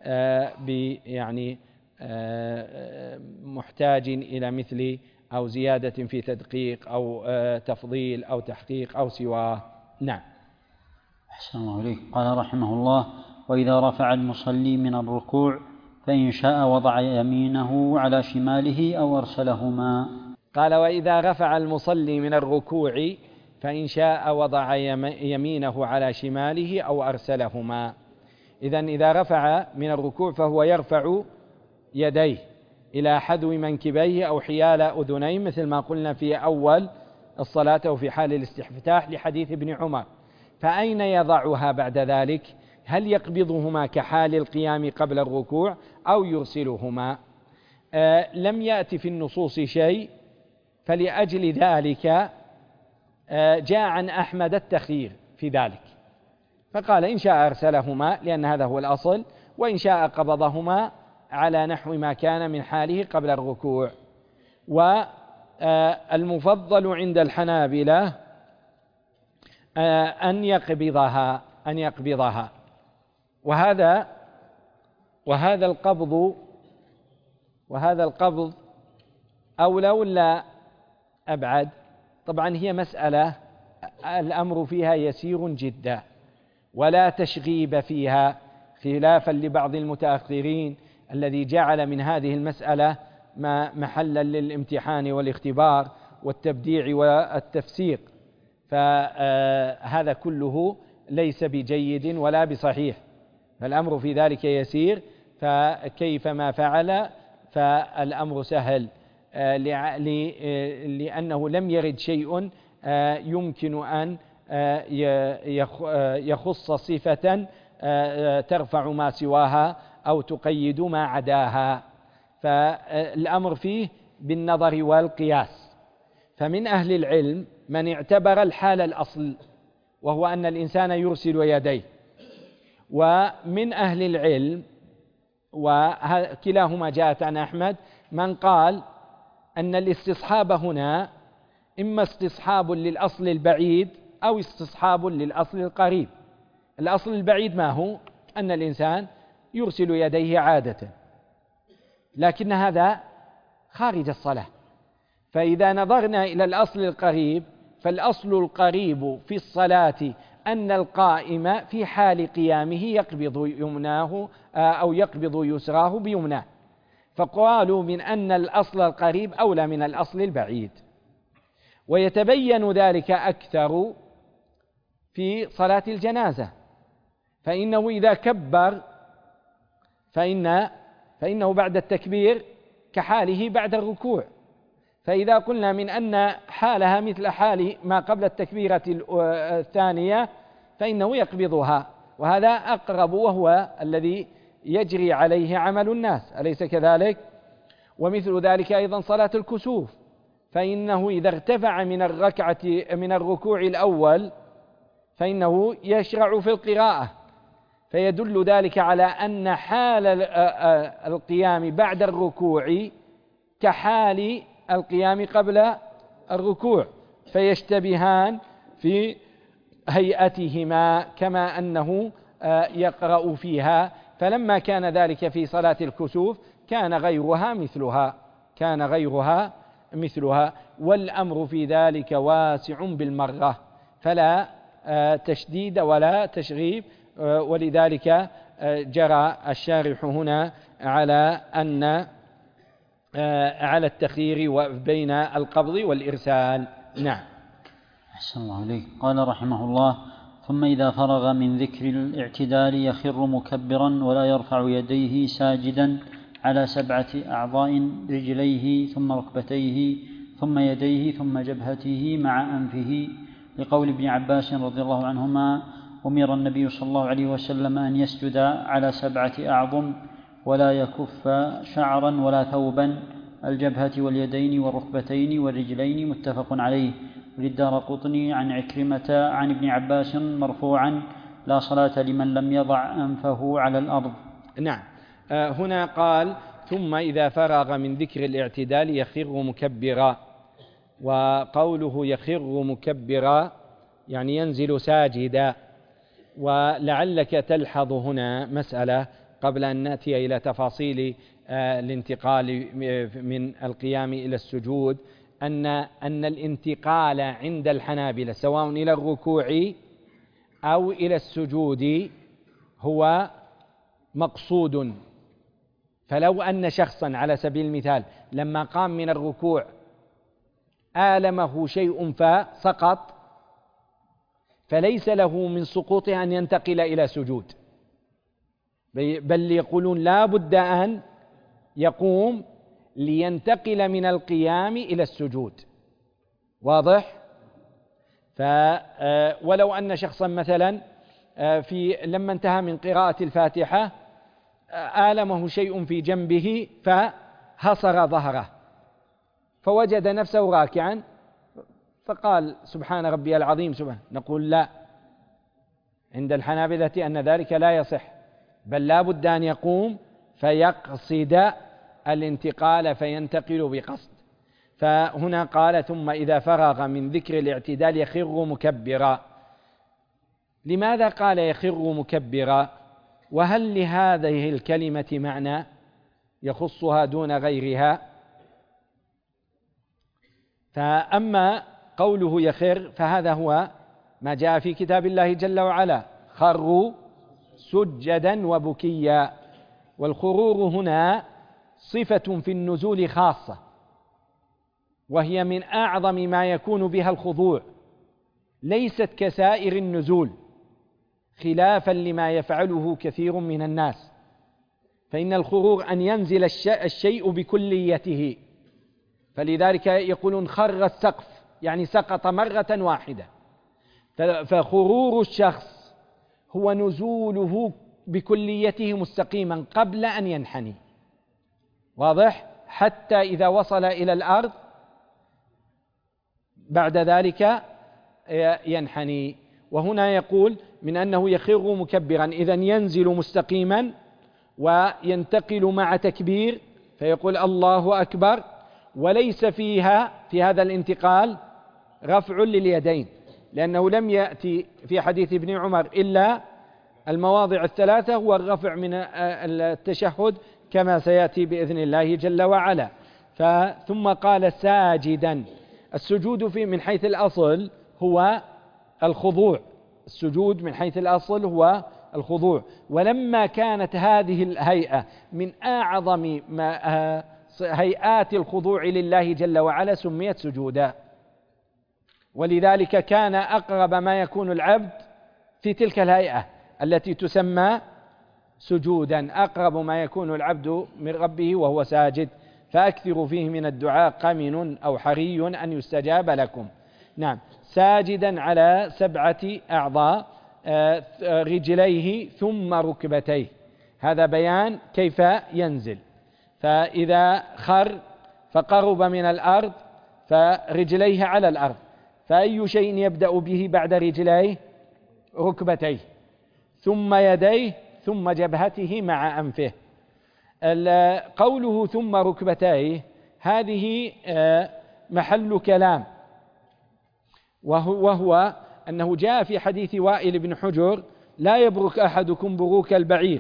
Speaker 2: محتاج إلى مثل أو زيادة في تدقيق أو تفضيل أو تحقيق أو سواه. نعم.
Speaker 1: أحسن الله إليك. قال رحمه الله: وإذا رفع المصلي من الركوع فإن شاء وضع يمينه على شماله أو أرسلهما.
Speaker 2: قال: وإذا رفع المصلي من الركوع فإن شاء وضع يمينه على شماله أو أرسلهما. إذن إذا رفع من الركوع فهو يرفع يديه إلى حذو منكبيه أو حيال أذنيه، مثل ما قلنا في أول الصلاة وفي حال الاستفتاح لحديث ابن عمر. فأين يضعها بعد ذلك؟ هل يقبضهما كحال القيام قبل الركوع أو يرسلهما؟ لم يأتي في النصوص شيء، فلأجل ذلك جاء عن أحمد التخيير في ذلك، فقال: إن شاء أرسلهما لأن هذا هو الأصل، وإن شاء قبضهما على نحو ما كان من حاله قبل الركوع. والمفضل عند الحنابلة أن يقبضها، وهذا القبض أولى ولا أبعد؟ طبعا هي مسألة الأمر فيها يسير جدا ولا تشغيب فيها، خلافا لبعض المتأخرين الذي جعل من هذه المسألة محلا للامتحان والاختبار والتبديع والتفسيق، فهذا كله ليس بجيد ولا بصحيح. فالأمر في ذلك يسير، فكيفما فعل فالأمر سهل، لأنه لم يرد شيء يمكن أن يخص صفة ترفع ما سواها أو تقيد ما عداها، فالأمر فيه بالنظر والقياس. فمن أهل العلم من اعتبر الحال الأصل وهو أن الإنسان يرسل يديه، ومن أهل العلم وكلاهما جاءت عن أحمد من قال أن الاستصحاب هنا إما استصحاب للأصل البعيد أو استصحاب للأصل القريب. الأصل البعيد ما هو؟ أن الإنسان يرسل يديه عادة، لكن هذا خارج الصلاة. فإذا نظرنا إلى الأصل القريب، فالأصل القريب في الصلاة أن القائم في حال قيامه يقبض يمناه أو يقبض يسراه بيمناه، فقالوا من أن الأصل القريب أولى من الأصل البعيد. ويتبين ذلك أكثر في صلاة الجنازة، فإنه إذا كبر فإنه بعد التكبير كحاله بعد الركوع، فإذا قلنا من أن حالها مثل حال ما قبل التكبيرة الثانية فإنه يقبضها، وهذا أقرب وهو الذي يجري عليه عمل الناس، أليس كذلك؟ ومثل ذلك أيضا صلاة الكسوف، فإنه إذا ارتفع من الركوع الأول فإنه يشرع في القراءة، فيدل ذلك على أن حال القيام بعد الركوع كحال القيام قبل الركوع، فيشتبهان في هيئتها كما أنه يقرأ فيها. فلما كان ذلك في صلاة الكسوف كان غيرها مثلها، والأمر في ذلك واسع بالمرة، فلا تشديد ولا تشغيب. ولذلك جرى الشارح هنا على التخيير بين القبض والإرسال. نعم.
Speaker 1: أحسن الله عليك. قال رحمه الله: ثم إذا فرغ من ذكر الاعتدال يخر مكبرا ولا يرفع يديه ساجدا على 7 أعضاء: رجليه ثم ركبتيه ثم يديه ثم جبهته مع أنفه، لقول ابن عباس رضي الله عنهما: أمر النبي صلى الله عليه وسلم أن يسجد على 7 أعظم ولا يكف شعرا ولا ثوبا: الجبهة واليدين والركبتين والرجلين. متفق عليه. وللدارقطني عن عكرمة عن ابن عباس مرفوعا: لا صلاة لمن لم يضع أنفه على الأرض.
Speaker 2: نعم. هنا قال: ثم إذا فرغ من ذكر الاعتدال يخر مكبرا، وقوله يخر مكبرا يعني ينزل ساجدا. ولعلك تلحظ هنا مسألة قبل أن نأتي إلى تفاصيل الانتقال من القيام إلى السجود، أن الانتقال عند الحنابلة سواء إلى الركوع أو إلى السجود هو مقصود. فلو أن شخصا على سبيل المثال لما قام من الركوع آلمه شيء فسقط، فليس له من سقوطه أن ينتقل إلى سجود، بل يقولون لا بد أن يقوم لينتقل من القيام إلى السجود. واضح؟ ولو أن شخصا مثلا لما انتهى من قراءة الفاتحة آلمه شيء في جنبه فهصر ظهره، فوجد نفسه راكعا فقال سبحان ربي العظيم سبحان، نقول لا، عند الحنابلة أن ذلك لا يصح، بل لا بد أن يقوم فيقصد الانتقال فينتقل بقصد. فهنا قال: ثم إذا فرغ من ذكر الاعتدال يخر مكبرا. لماذا قال يخر مكبرا؟ وهل لهذه الكلمة معنى يخصها دون غيرها؟ فأما قوله يخر فهذا هو ما جاء في كتاب الله جل وعلا: خروا سجدا وبكيا. والخرور هنا صفة في النزول خاصة، وهي من أعظم ما يكون بها الخضوع، ليست كسائر النزول، خلافا لما يفعله كثير من الناس، فإن الخرور أن ينزل الشيء بكليته، فلذلك يقولون خر السقف يعني سقط مرة واحدة. فخرور الشخص هو نزوله بكليته مستقيما قبل أن ينحني، واضح؟ حتى إذا وصل إلى الأرض بعد ذلك ينحني. وهنا يقول من أنه يخر مكبرا، إذن ينزل مستقيما وينتقل مع تكبير فيقول الله أكبر، وليس في هذا الانتقال رفع لليدين، لأنه لم يأتي في حديث ابن عمر إلا المواضع الثلاثة هو الرفع من التشهد كما سيأتي بإذن الله جل وعلا. ثم قال ساجدا. السجود من حيث الأصل هو الخضوع، السجود من حيث الأصل هو الخضوع، ولما كانت هذه الهيئة من أعظم هيئات الخضوع لله جل وعلا سميت سجودا. ولذلك كان أقرب ما يكون العبد في تلك الهيئة التي تسمى سجودا، أقرب ما يكون العبد من ربه وهو ساجد. فأكثروا فيه من الدعاء قمن أو حري أن يستجاب لكم. نعم. ساجدا على 7 أعضاء، رجليه ثم ركبتيه، هذا بيان كيف ينزل. فإذا خر فقرب من الأرض فرجليه على الأرض، فأي شيء يبدأ به بعد رجليه؟ ركبتيه، ثم يديه، ثم جبهته مع أنفه. قوله ثم ركبتيه هذه محل كلام، وهو أنه جاء في حديث وائل بن حجر: لا يبرك أحدكم بروك البعير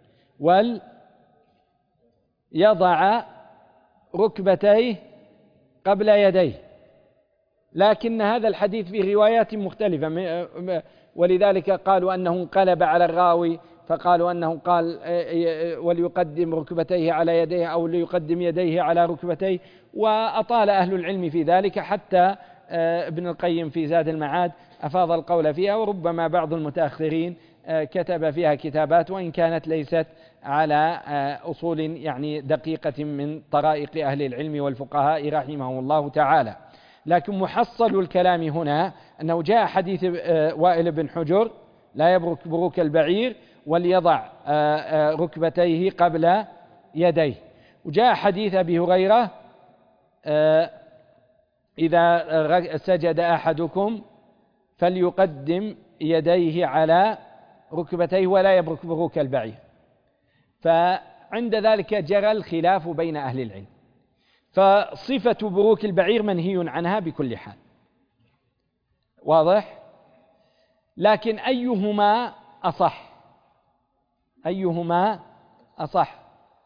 Speaker 2: وليضع ركبتيه قبل يديه، لكن هذا الحديث في روايات مختلفة، ولذلك قالوا أنه انقلب على الراوي فقالوا أنه قال وليقدم ركبتيه على يديه أو ليقدم يديه على ركبتيه، وأطال أهل العلم في ذلك حتى ابن القيم في زاد المعاد أفاض القول فيها، وربما بعض المتأخرين كتب فيها كتابات وإن كانت ليست على أصول يعني دقيقة من طرائق أهل العلم والفقهاء رحمهم الله تعالى. لكن محصل الكلام هنا أنه جاء حديث وائل بن حجر: لا يبرك بروك البعير وليضع ركبتيه قبل يديه. وجاء حديث أبي هريرة: إذا سجد أحدكم فليقدم يديه على ركبتيه ولا يبرك بروك البعير. فعند ذلك جرى الخلاف بين أهل العلم، فصفة بروك البعير منهي عنها بكل حال، واضح؟ لكن أيهما أصح؟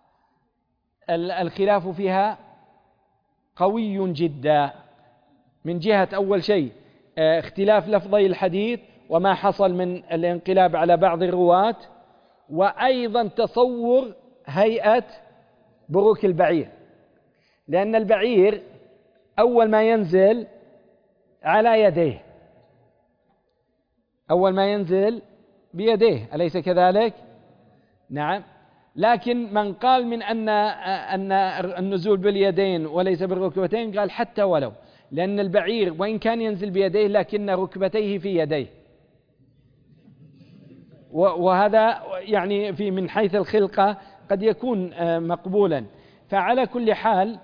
Speaker 2: الخلاف فيها قوي جدا، من جهة أول شيء اختلاف لفظي الحديث وما حصل من الانقلاب على بعض الرواة، وأيضا تصور هيئة بروك البعير، لأن البعير أول ما ينزل على يديه، أول ما ينزل بيديه، أليس كذلك؟ نعم. لكن من قال من أن النزول باليدين وليس بالركبتين قال حتى ولو، لأن البعير وإن كان ينزل بيديه لكن ركبتيه في يديه، وهذا يعني في من حيث الخلقة قد يكون مقبولا. فعلى كل حال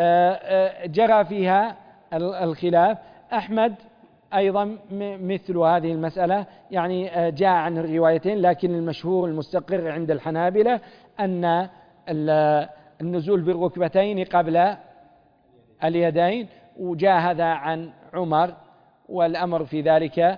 Speaker 2: جرى فيها الخلاف. أحمد أيضا مثل هذه المسألة، يعني جاء عن الروايتين، لكن المشهور المستقر عند الحنابلة أن النزول بالركبتين قبل اليدين، وجاء هذا عن عمر، والأمر في ذلك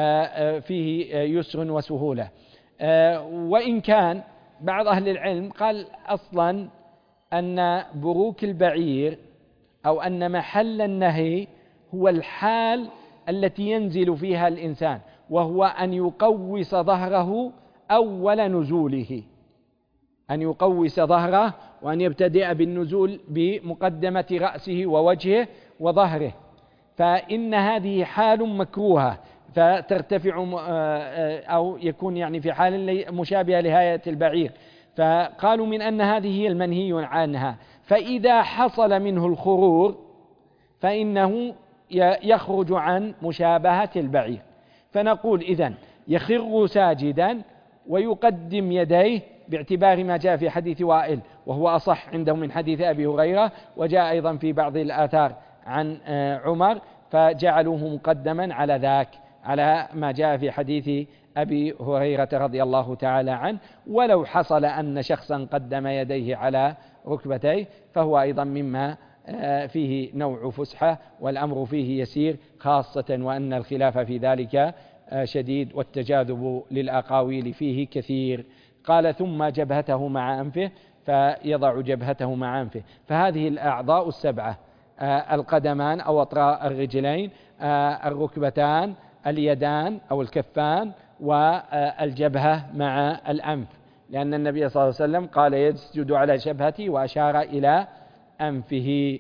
Speaker 2: فيه يسر وسهولة. وإن كان بعض أهل العلم قال أصلا أن بروك البعير أو أن محل النهي هو الحال التي ينزل فيها الإنسان، وهو أن يقوس ظهره أول نزوله، أن يقوس ظهره وأن يبتدئ بالنزول بمقدمة رأسه ووجهه وظهره، فإن هذه حال مكروهة، فترتفع أو يكون يعني في حال مشابهة لهيئة البعير، فقالوا من أن هذه هي المنهي عنها. فإذا حصل منه الخرور فإنه يخرج عن مشابهة البعير، فنقول إذن يخر ساجدا ويقدم يديه باعتبار ما جاء في حديث وائل، وهو أصح عندهم من حديث أبي هريرة، وجاء أيضا في بعض الآثار عن عمر، فجعلوه مقدما على ذاك، على ما جاء في حديث أبي هريرة رضي الله تعالى عنه. ولو حصل أن شخصا قدم يديه على ركبتيه فهو أيضا مما فيه نوع فسحة، والأمر فيه يسير، خاصة وأن الخلاف في ذلك شديد والتجاذب للأقاويل فيه كثير. قال ثم جبهته مع أنفه، فيضع جبهته مع أنفه. فهذه الأعضاء السبعة: القدمان أو أطراء الرجلين، الركبتان، اليدان أو الكفان، والجبهة مع الأنف، لأن النبي صلى الله عليه وسلم قال يسجد على جبهته وأشار إلى أنفه.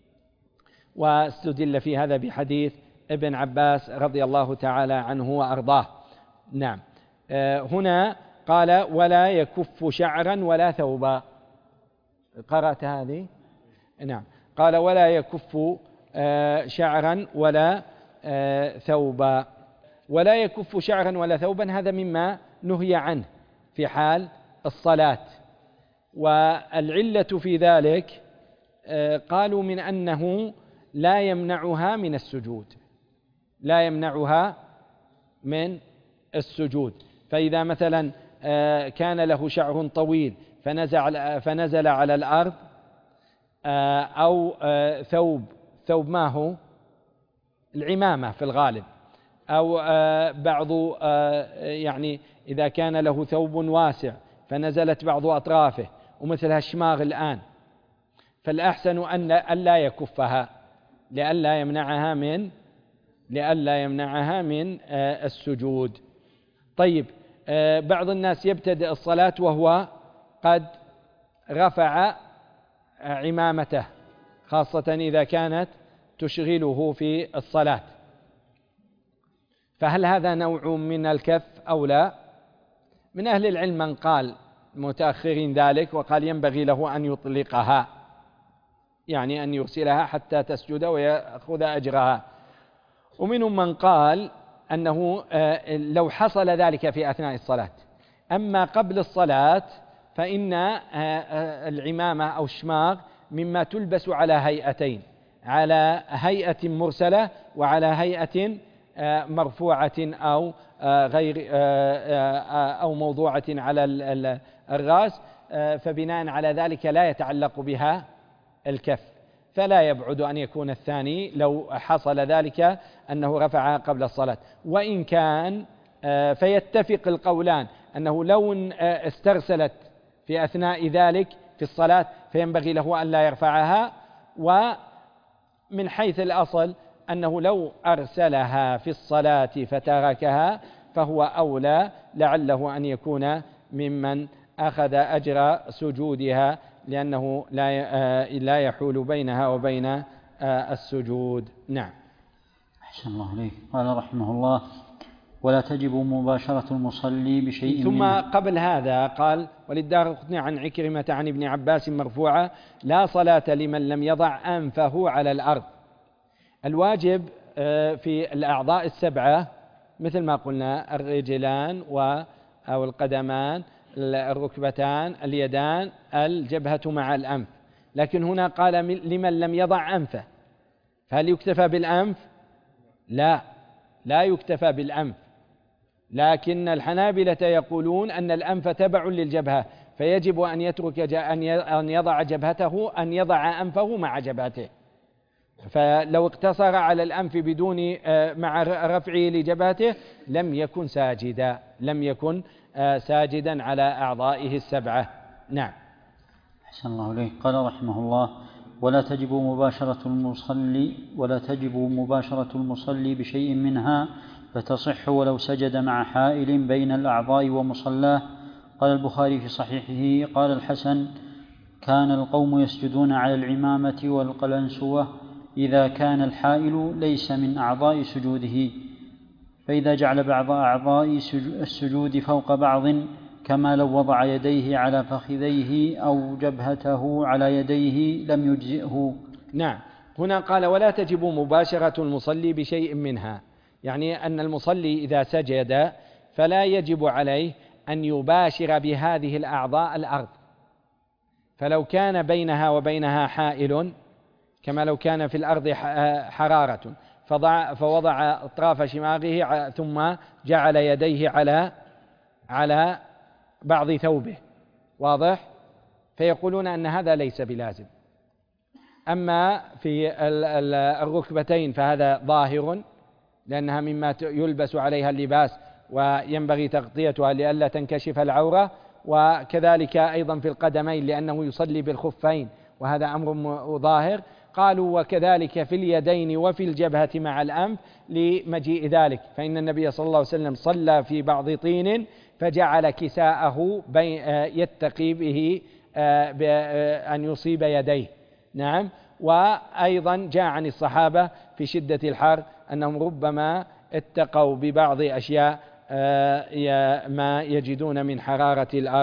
Speaker 2: واستدل في هذا بحديث ابن عباس رضي الله تعالى عنه وأرضاه. نعم. هنا قال ولا يكف شعرا ولا ثوبا، قرأت هذه؟ نعم. قال ولا يكف شعرا ولا ثوبا. ولا يكف شعرا ولا ثوبا هذا مما نهي عنه في حال الصلاة. والعلة في ذلك قالوا من أنه لا يمنعها من السجود، لا يمنعها من السجود. فإذا مثلا كان له شعر طويل فنزل على الأرض، أو ثوب ما هو العمامة في الغالب، أو بعض يعني إذا كان له ثوب واسع فنزلت بعض أطرافه ومثل هالشماغ الآن، فالأحسن أن لا يكفها لئلا يمنعها من السجود. طيب، بعض الناس يبتدئ الصلاة وهو قد رفع عمامته، خاصة إذا كانت تشغله في الصلاة، فهل هذا نوع من الكف أو لا؟ من أهل العلم من قال متأخرين ذلك، وقال ينبغي له أن يطلقها، يعني أن يرسلها حتى تسجد ويأخذ أجرها. ومنهم من قال أنه لو حصل ذلك في أثناء الصلاة، أما قبل الصلاة فإن العمامة أو الشماغ مما تلبس على هيئتين، على هيئة مرسلة وعلى هيئة مرفوعة أو غير أو موضوعة على الرأس، فبناء على ذلك لا يتعلق بها الكف، فلا يبعد أن يكون الثاني لو حصل ذلك أنه رفعها قبل الصلاة. وإن كان فيتفق القولان أنه لو استرسلت في أثناء ذلك في الصلاة فينبغي له أن لا يرفعها، ومن حيث الأصل أنه لو أرسلها في الصلاة فتركها فهو أولى، لعله أن يكون ممن أخذ أجر سجودها، لأنه لا يحول بينها وبين السجود. نعم.
Speaker 1: أحسن الله عليك. قال رحمه الله: ولا تجب مباشرة المصلي بشيء
Speaker 2: ثم قبل هذا قال: وللدارقطني عن عكرمة عن ابن عباس مرفوعة: لا صلاة لمن لم يضع أنفه على الأرض. الواجب في الأعضاء السبعة مثل ما قلنا الرجلان أو القدمان، الركبتان، اليدان، الجبهة مع الأنف، لكن هنا قال لمن لم يضع أنفه، فهل يكتفى بالأنف؟ لا يكتفى بالأنف، لكن الحنابلة يقولون أن الأنف تبع للجبهة، فيجب أن يترك أن يضع جبهته، أن يضع أنفه مع جبهته. فلو اقتصر على الأنف بدون مع رفعه لجبهته لم يكن ساجدا على أعضائه السبعة. نعم.
Speaker 1: أحسن الله عليك. قال رحمه الله: ولا تجب مباشرة المصلي بشيء منها، فتصح ولو سجد مع حائل بين الأعضاء ومصلاه. قال البخاري في صحيحه: قال الحسن: كان القوم يسجدون على العمامة والقلنسوة إذا كان الحائل ليس من أعضاء سجوده، فإذا جعل بعض أعضاء السجود فوق بعض، كما لو وضع يديه على فخذيه أو جبهته على يديه، لم يجزئه.
Speaker 2: نعم. هنا قال: ولا تجب مباشرة المصلي بشيء منها، يعني أن المصلي إذا سجد فلا يجب عليه أن يباشر بهذه الأعضاء الأرض، فلو كان بينها وبينها حائل، كما لو كان في الأرض حرارة فوضع أطراف شماغه ثم جعل يديه على بعض ثوبه، واضح؟ فيقولون أن هذا ليس بلازم. أما في الركبتين فهذا ظاهر، لأنها مما يلبس عليها اللباس وينبغي تغطيتها لئلا تنكشف العورة، وكذلك أيضا في القدمين لأنه يصلي بالخفين، وهذا أمر ظاهر. قالوا: وكذلك في اليدين وفي الجبهة مع الأنف لمجيء ذلك، فإن النبي صلى الله عليه وسلم صلى في بعض طين فجعل كساءه يتقي به أن يصيب يديه. نعم. وأيضا جاء عن الصحابة في شدة الحر أنهم ربما اتقوا ببعض أشياء ما يجدون من حرارة الأرض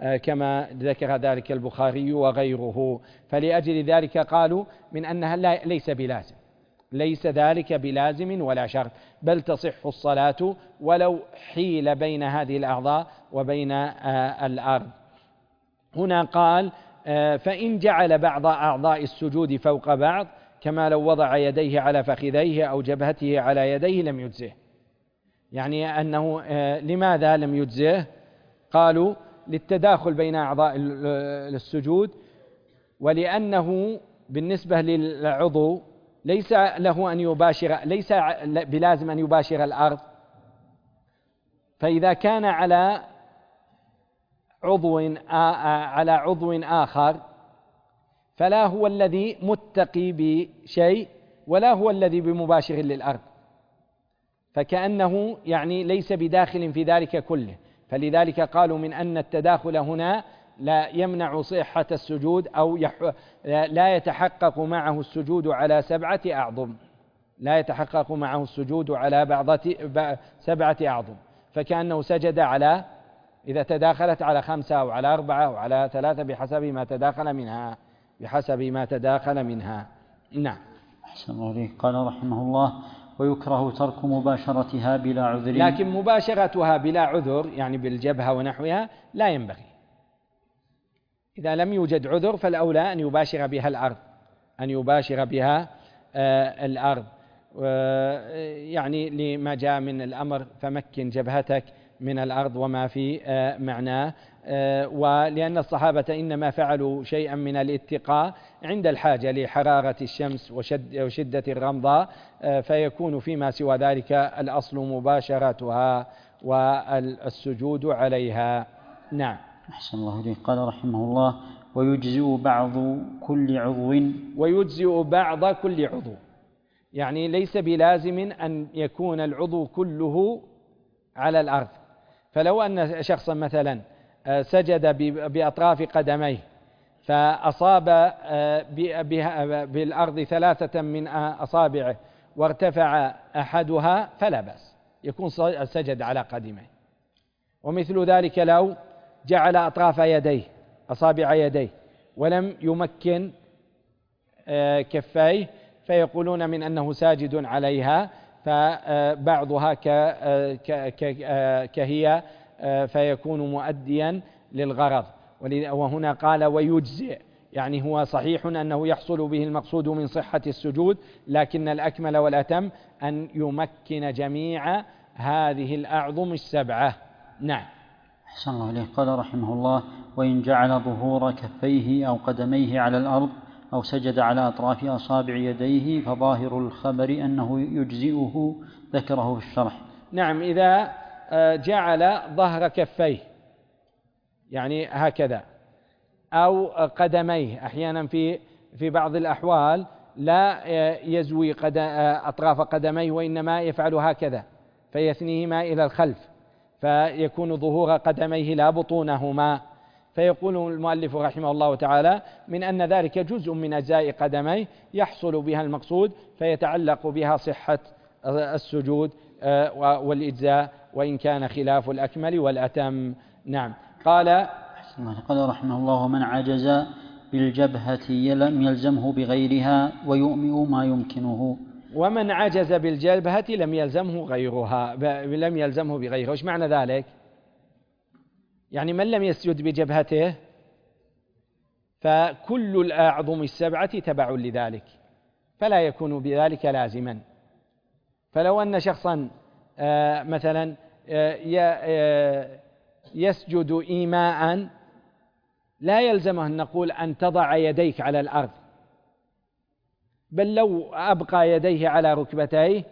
Speaker 2: كما ذكر ذلك البخاري وغيره. فلأجل ذلك قالوا من أنها ليس بلازم، ليس ذلك بلازم ولا شرط، بل تصح الصلاة ولو حيل بين هذه الأعضاء وبين الأرض. هنا قال فإن جعل بعض أعضاء السجود فوق بعض كما لو وضع يديه على فخذيه أو جبهته على يديه لم يجزه. يعني أنه لماذا لم يجزه؟ قالوا للتداخل بين أعضاء السجود، ولأنه بالنسبة للعضو ليس له أن يباشر، ليس بلازم أن يباشر الأرض، فإذا كان على عضو آخر فلا هو الذي متقي بشيء ولا هو الذي بمباشر للأرض، فكأنه يعني ليس بداخل في ذلك كله. فلذلك قالوا من أن التداخل هنا لا يمنع صحة السجود، أو لا يتحقق معه السجود على 7 أعظم، لا يتحقق معه السجود على 7 أعظم، فكأنه سجد على، إذا تداخلت على 5 أو على 4 أو على 3 بحسب ما تداخل منها. نعم.
Speaker 1: أحسن الله عليك. قال رحمه الله ويكره ترك مباشرتها بلا عذر.
Speaker 2: لكن مباشرتها بلا عذر يعني بالجبهة ونحوها لا ينبغي. إذا لم يوجد عذر فالأولى أن يباشر بها الأرض، يعني لما جاء من الأمر فمكن جبهتك من الأرض وما في معناه، ولأن الصحابة إنما فعلوا شيئا من الاتقاء عند الحاجة لحرارة الشمس وشدة الرمضاء، فيكون فيما سوى ذلك الأصل مباشرتها والسجود عليها. نعم.
Speaker 1: أحسن الله إليك. قال رحمه الله ويجزئ
Speaker 2: بعض كل عضو، يعني ليس بلازم أن يكون العضو كله على الأرض. فلو أن شخصا مثلا سجد بأطراف قدميه فأصاب بالأرض 3 من أصابعه وارتفع أحدها فلا بأس، يكون سجد على قدميه. ومثل ذلك لو جعل أطراف يديه أصابع يديه ولم يمكن كفيه فيقولون من أنه ساجد عليها، فبعضها كهي فيكون مؤديا للغرض. وهنا قال ويجزئ، يعني هو صحيح أنه يحصل به المقصود من صحة السجود، لكن الأكمل والأتم أن يمكن جميع هذه الأعظم 7. نعم.
Speaker 1: أحسن الله عليه. قال رحمه الله وإن جعل ظهور كفيه أو قدميه على الأرض أو سجد على أطراف أصابع يديه فظاهر الخبر أنه يجزئه، ذكره في الشرح.
Speaker 2: نعم. إذا جعل ظهر كفيه يعني هكذا أو قدميه، أحيانا في بعض الأحوال لا يزوي أطراف قدميه وإنما يفعل هكذا فيثنيهما إلى الخلف، فيكون ظهور قدميه لا بطونهما. فيقول المؤلف رحمه الله تعالى من أن ذلك جزء من أجزاء قدميه يحصل بها المقصود، فيتعلق بها صحة السجود والإجزاء وإن كان خلاف الأكمل والأتم. نعم. قال
Speaker 1: رحمه الله ومن عجز بالجبهة لم يلزمه بغيرها ويؤمئ ما يمكنه.
Speaker 2: ومن عجز بالجبهة لم يلزمه بغيرها. وش معنى ذلك؟ يعني من لم يسجد بجبهته فكل الأعظم 7 تبع لذلك، فلا يكون بذلك لازما. فلو أن شخصا مثلا يسجد إيماء لا يلزمه أن نقول أن تضع يديك على الأرض، بل لو أبقى يديه على ركبتيه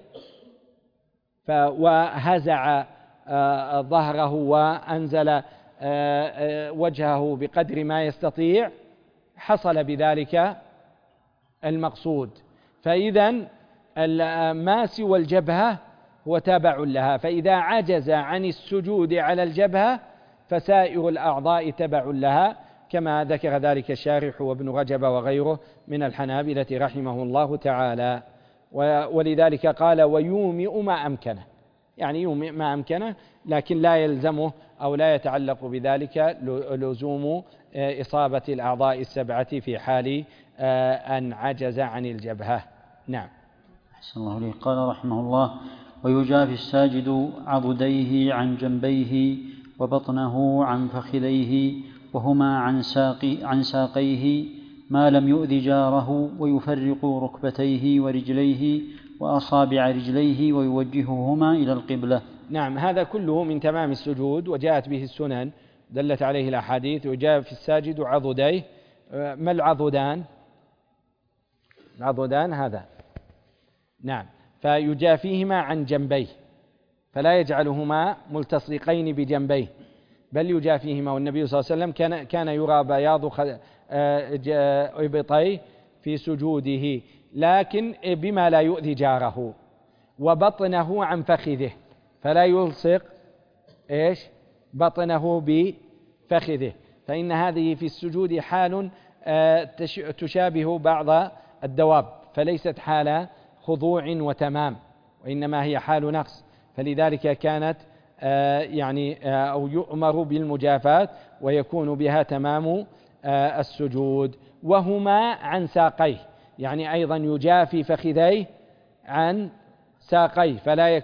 Speaker 2: وهزع ظهره وأنزل وجهه بقدر ما يستطيع حصل بذلك المقصود. فإذا ما سوى الجبهة هو تابع لها، فإذا عجز عن السجود على الجبهة فسائر الأعضاء تبع لها، كما ذكر ذلك الشارح وابن رجب وغيره من الحنابلة رحمه الله تعالى. ولذلك قال ويومئ ما أمكنه، يعني ما أمكنه، لكن لا يلزمه أو لا يتعلق بذلك لزوم إصابة الأعضاء السبعة في حال أن عجز عن الجبهة. نعم.
Speaker 1: أحسن الله إليك. قال رحمه الله: ويجافي الساجد عضديه عن جنبيه وبطنه عن فخذيه وهما عن ساقيه ما لم يؤذ جاره، ويفرق ركبتيه ورجليه وأصابع رجليه ويوجههما إلى القبلة.
Speaker 2: نعم، هذا كله من تمام السجود، وجاءت به السنن دلت عليه الأحاديث. وجاء في الساجد عضديه. ما العضدان؟ العضدان هذا، نعم، فيجافيهما عن جنبيه، فلا يجعلهما ملتصقين بجنبيه، بل يجافيهما. والنبي صلى الله عليه وسلم كان يرى بياض إبطيه في سجوده، لكن بما لا يؤذي جاره. وبطنه عن فخذه، فلا يلصق بطنه بفخذه، فإن هذه في السجود حال تشابه بعض الدواب، فليست حال خضوع وتمام، وإنما هي حال نقص. فلذلك كانت أو يؤمر بالمجافاة، ويكون بها تمام السجود. وهما عن ساقيه، يعني أيضا يجافي فخذيه عن ساقيه،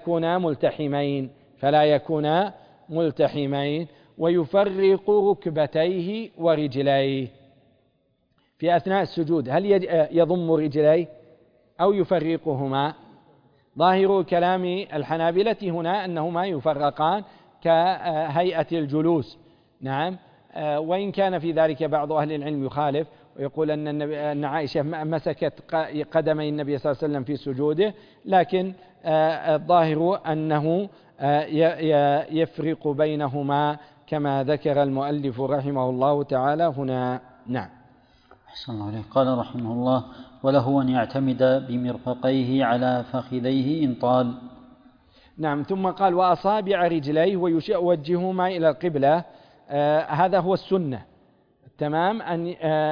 Speaker 2: فلا يكون ملتحمين. ويفرق ركبتيه ورجليه في أثناء السجود. هل يضم رجليه أو يفرقهما؟ ظاهر كلام الحنابلة هنا أنهما يفرقان كهيئة الجلوس. نعم. وإن كان في ذلك بعض أهل العلم يخالف ويقول أن عائشة مسكت قدمي النبي صلى الله عليه وسلم في سجوده، لكن الظاهر أنه يفرق بينهما كما ذكر المؤلف رحمه الله تعالى هنا. نعم.
Speaker 1: أحسن الله عليه. قال رحمه الله: وله أن يعتمد بمرفقيه على فخذيه إن طال.
Speaker 2: نعم. ثم قال: وأصابع رجليه ويوجههما إلى القبلة. هذا هو السنة تمام، أن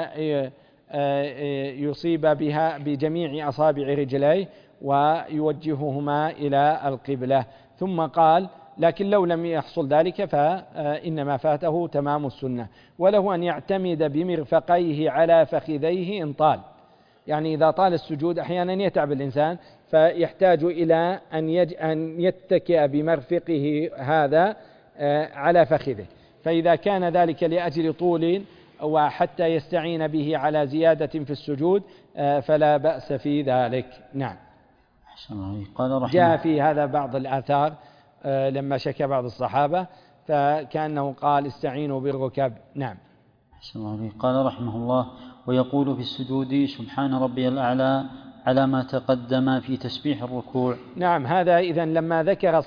Speaker 2: يصيب بها بجميع أصابع رجليه ويوجههما إلى القبلة. ثم قال: لكن لو لم يحصل ذلك فإنما فاته تمام السنة. وله أن يعتمد بمرفقيه على فخذيه إن طال، يعني إذا طال السجود أحيانا يتعب الإنسان فيحتاج إلى أن يتكئ بمرفقه هذا على فخذه، فإذا كان ذلك لأجل طول وحتى يستعين به على زيادة في السجود فلا بأس في ذلك. نعم. جاء في هذا بعض الآثار لما شكى بعض الصحابة فكأنه قال: استعينوا بالركب. نعم.
Speaker 1: قال رحمه الله: ويقول في السجود: سبحان ربي الأعلى، على ما تقدم في تسبيح الركوع.
Speaker 2: نعم. هذا إذن لما ذكر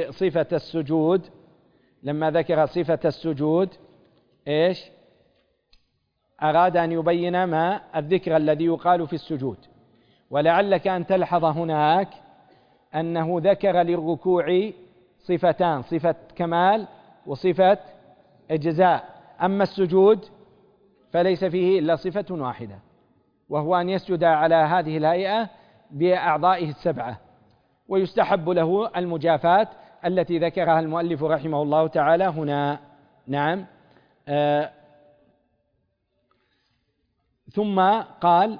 Speaker 2: صفة السجود أراد أن يبين ما الذكر الذي يقال في السجود. ولعلك أن تلحظ هناك أنه ذكر للركوع صفتان: صفة كمال وصفة إجزاء. أما السجود فليس فيه إلا صفة واحدة، وهو أن يسجد على هذه الهيئة بأعضائه السبعة، ويستحب له المجافاة التي ذكرها المؤلف رحمه الله تعالى هنا. نعم. ثم قال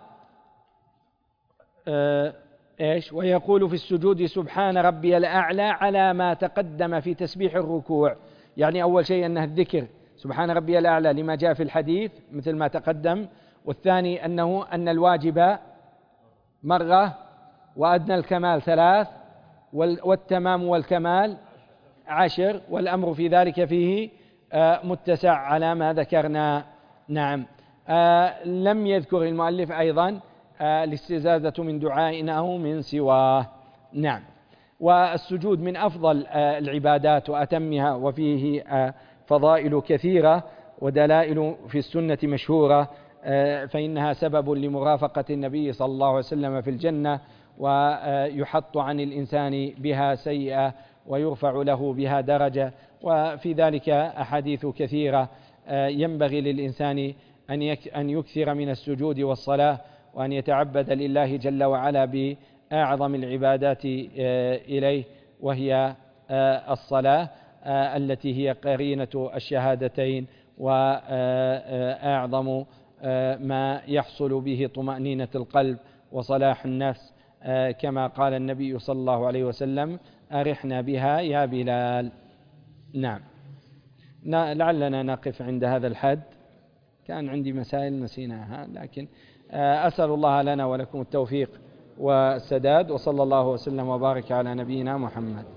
Speaker 2: ويقول في السجود: سبحان ربي الأعلى، على ما تقدم في تسبيح الركوع. يعني أول شيء أنه الذكر سبحان ربي الأعلى لما جاء في الحديث مثل ما تقدم، والثاني أن الواجب مرة، وأدنى الكمال 3، والتمام والكمال 10، والأمر في ذلك فيه متسع على ما ذكرنا. نعم. لم يذكر المؤلف أيضا الاستزادة من دعاء أو من سواه. نعم. والسجود من أفضل العبادات وأتمها، وفيه فضائل كثيرة ودلائل في السنة مشهورة، فإنها سبب لمرافقة النبي صلى الله عليه وسلم في الجنة، ويحط عن الإنسان بها سيئة ويرفع له بها درجة. وفي ذلك أحاديث كثيرة. ينبغي للإنسان أن يكثر من السجود والصلاة، وأن يتعبد لله جل وعلا بأعظم العبادات إليه، وهي الصلاة التي هي قرينة الشهادتين وأعظم ما يحصل به طمأنينة القلب وصلاح النفس، كما قال النبي صلى الله عليه وسلم: أرحنا بها يا بلال. نعم، لعلنا نقف عند هذا الحد، كان عندي مسائل نسيناها، لكن أسأل الله لنا ولكم التوفيق والسداد، وصلى الله وسلم وبارك على نبينا محمد.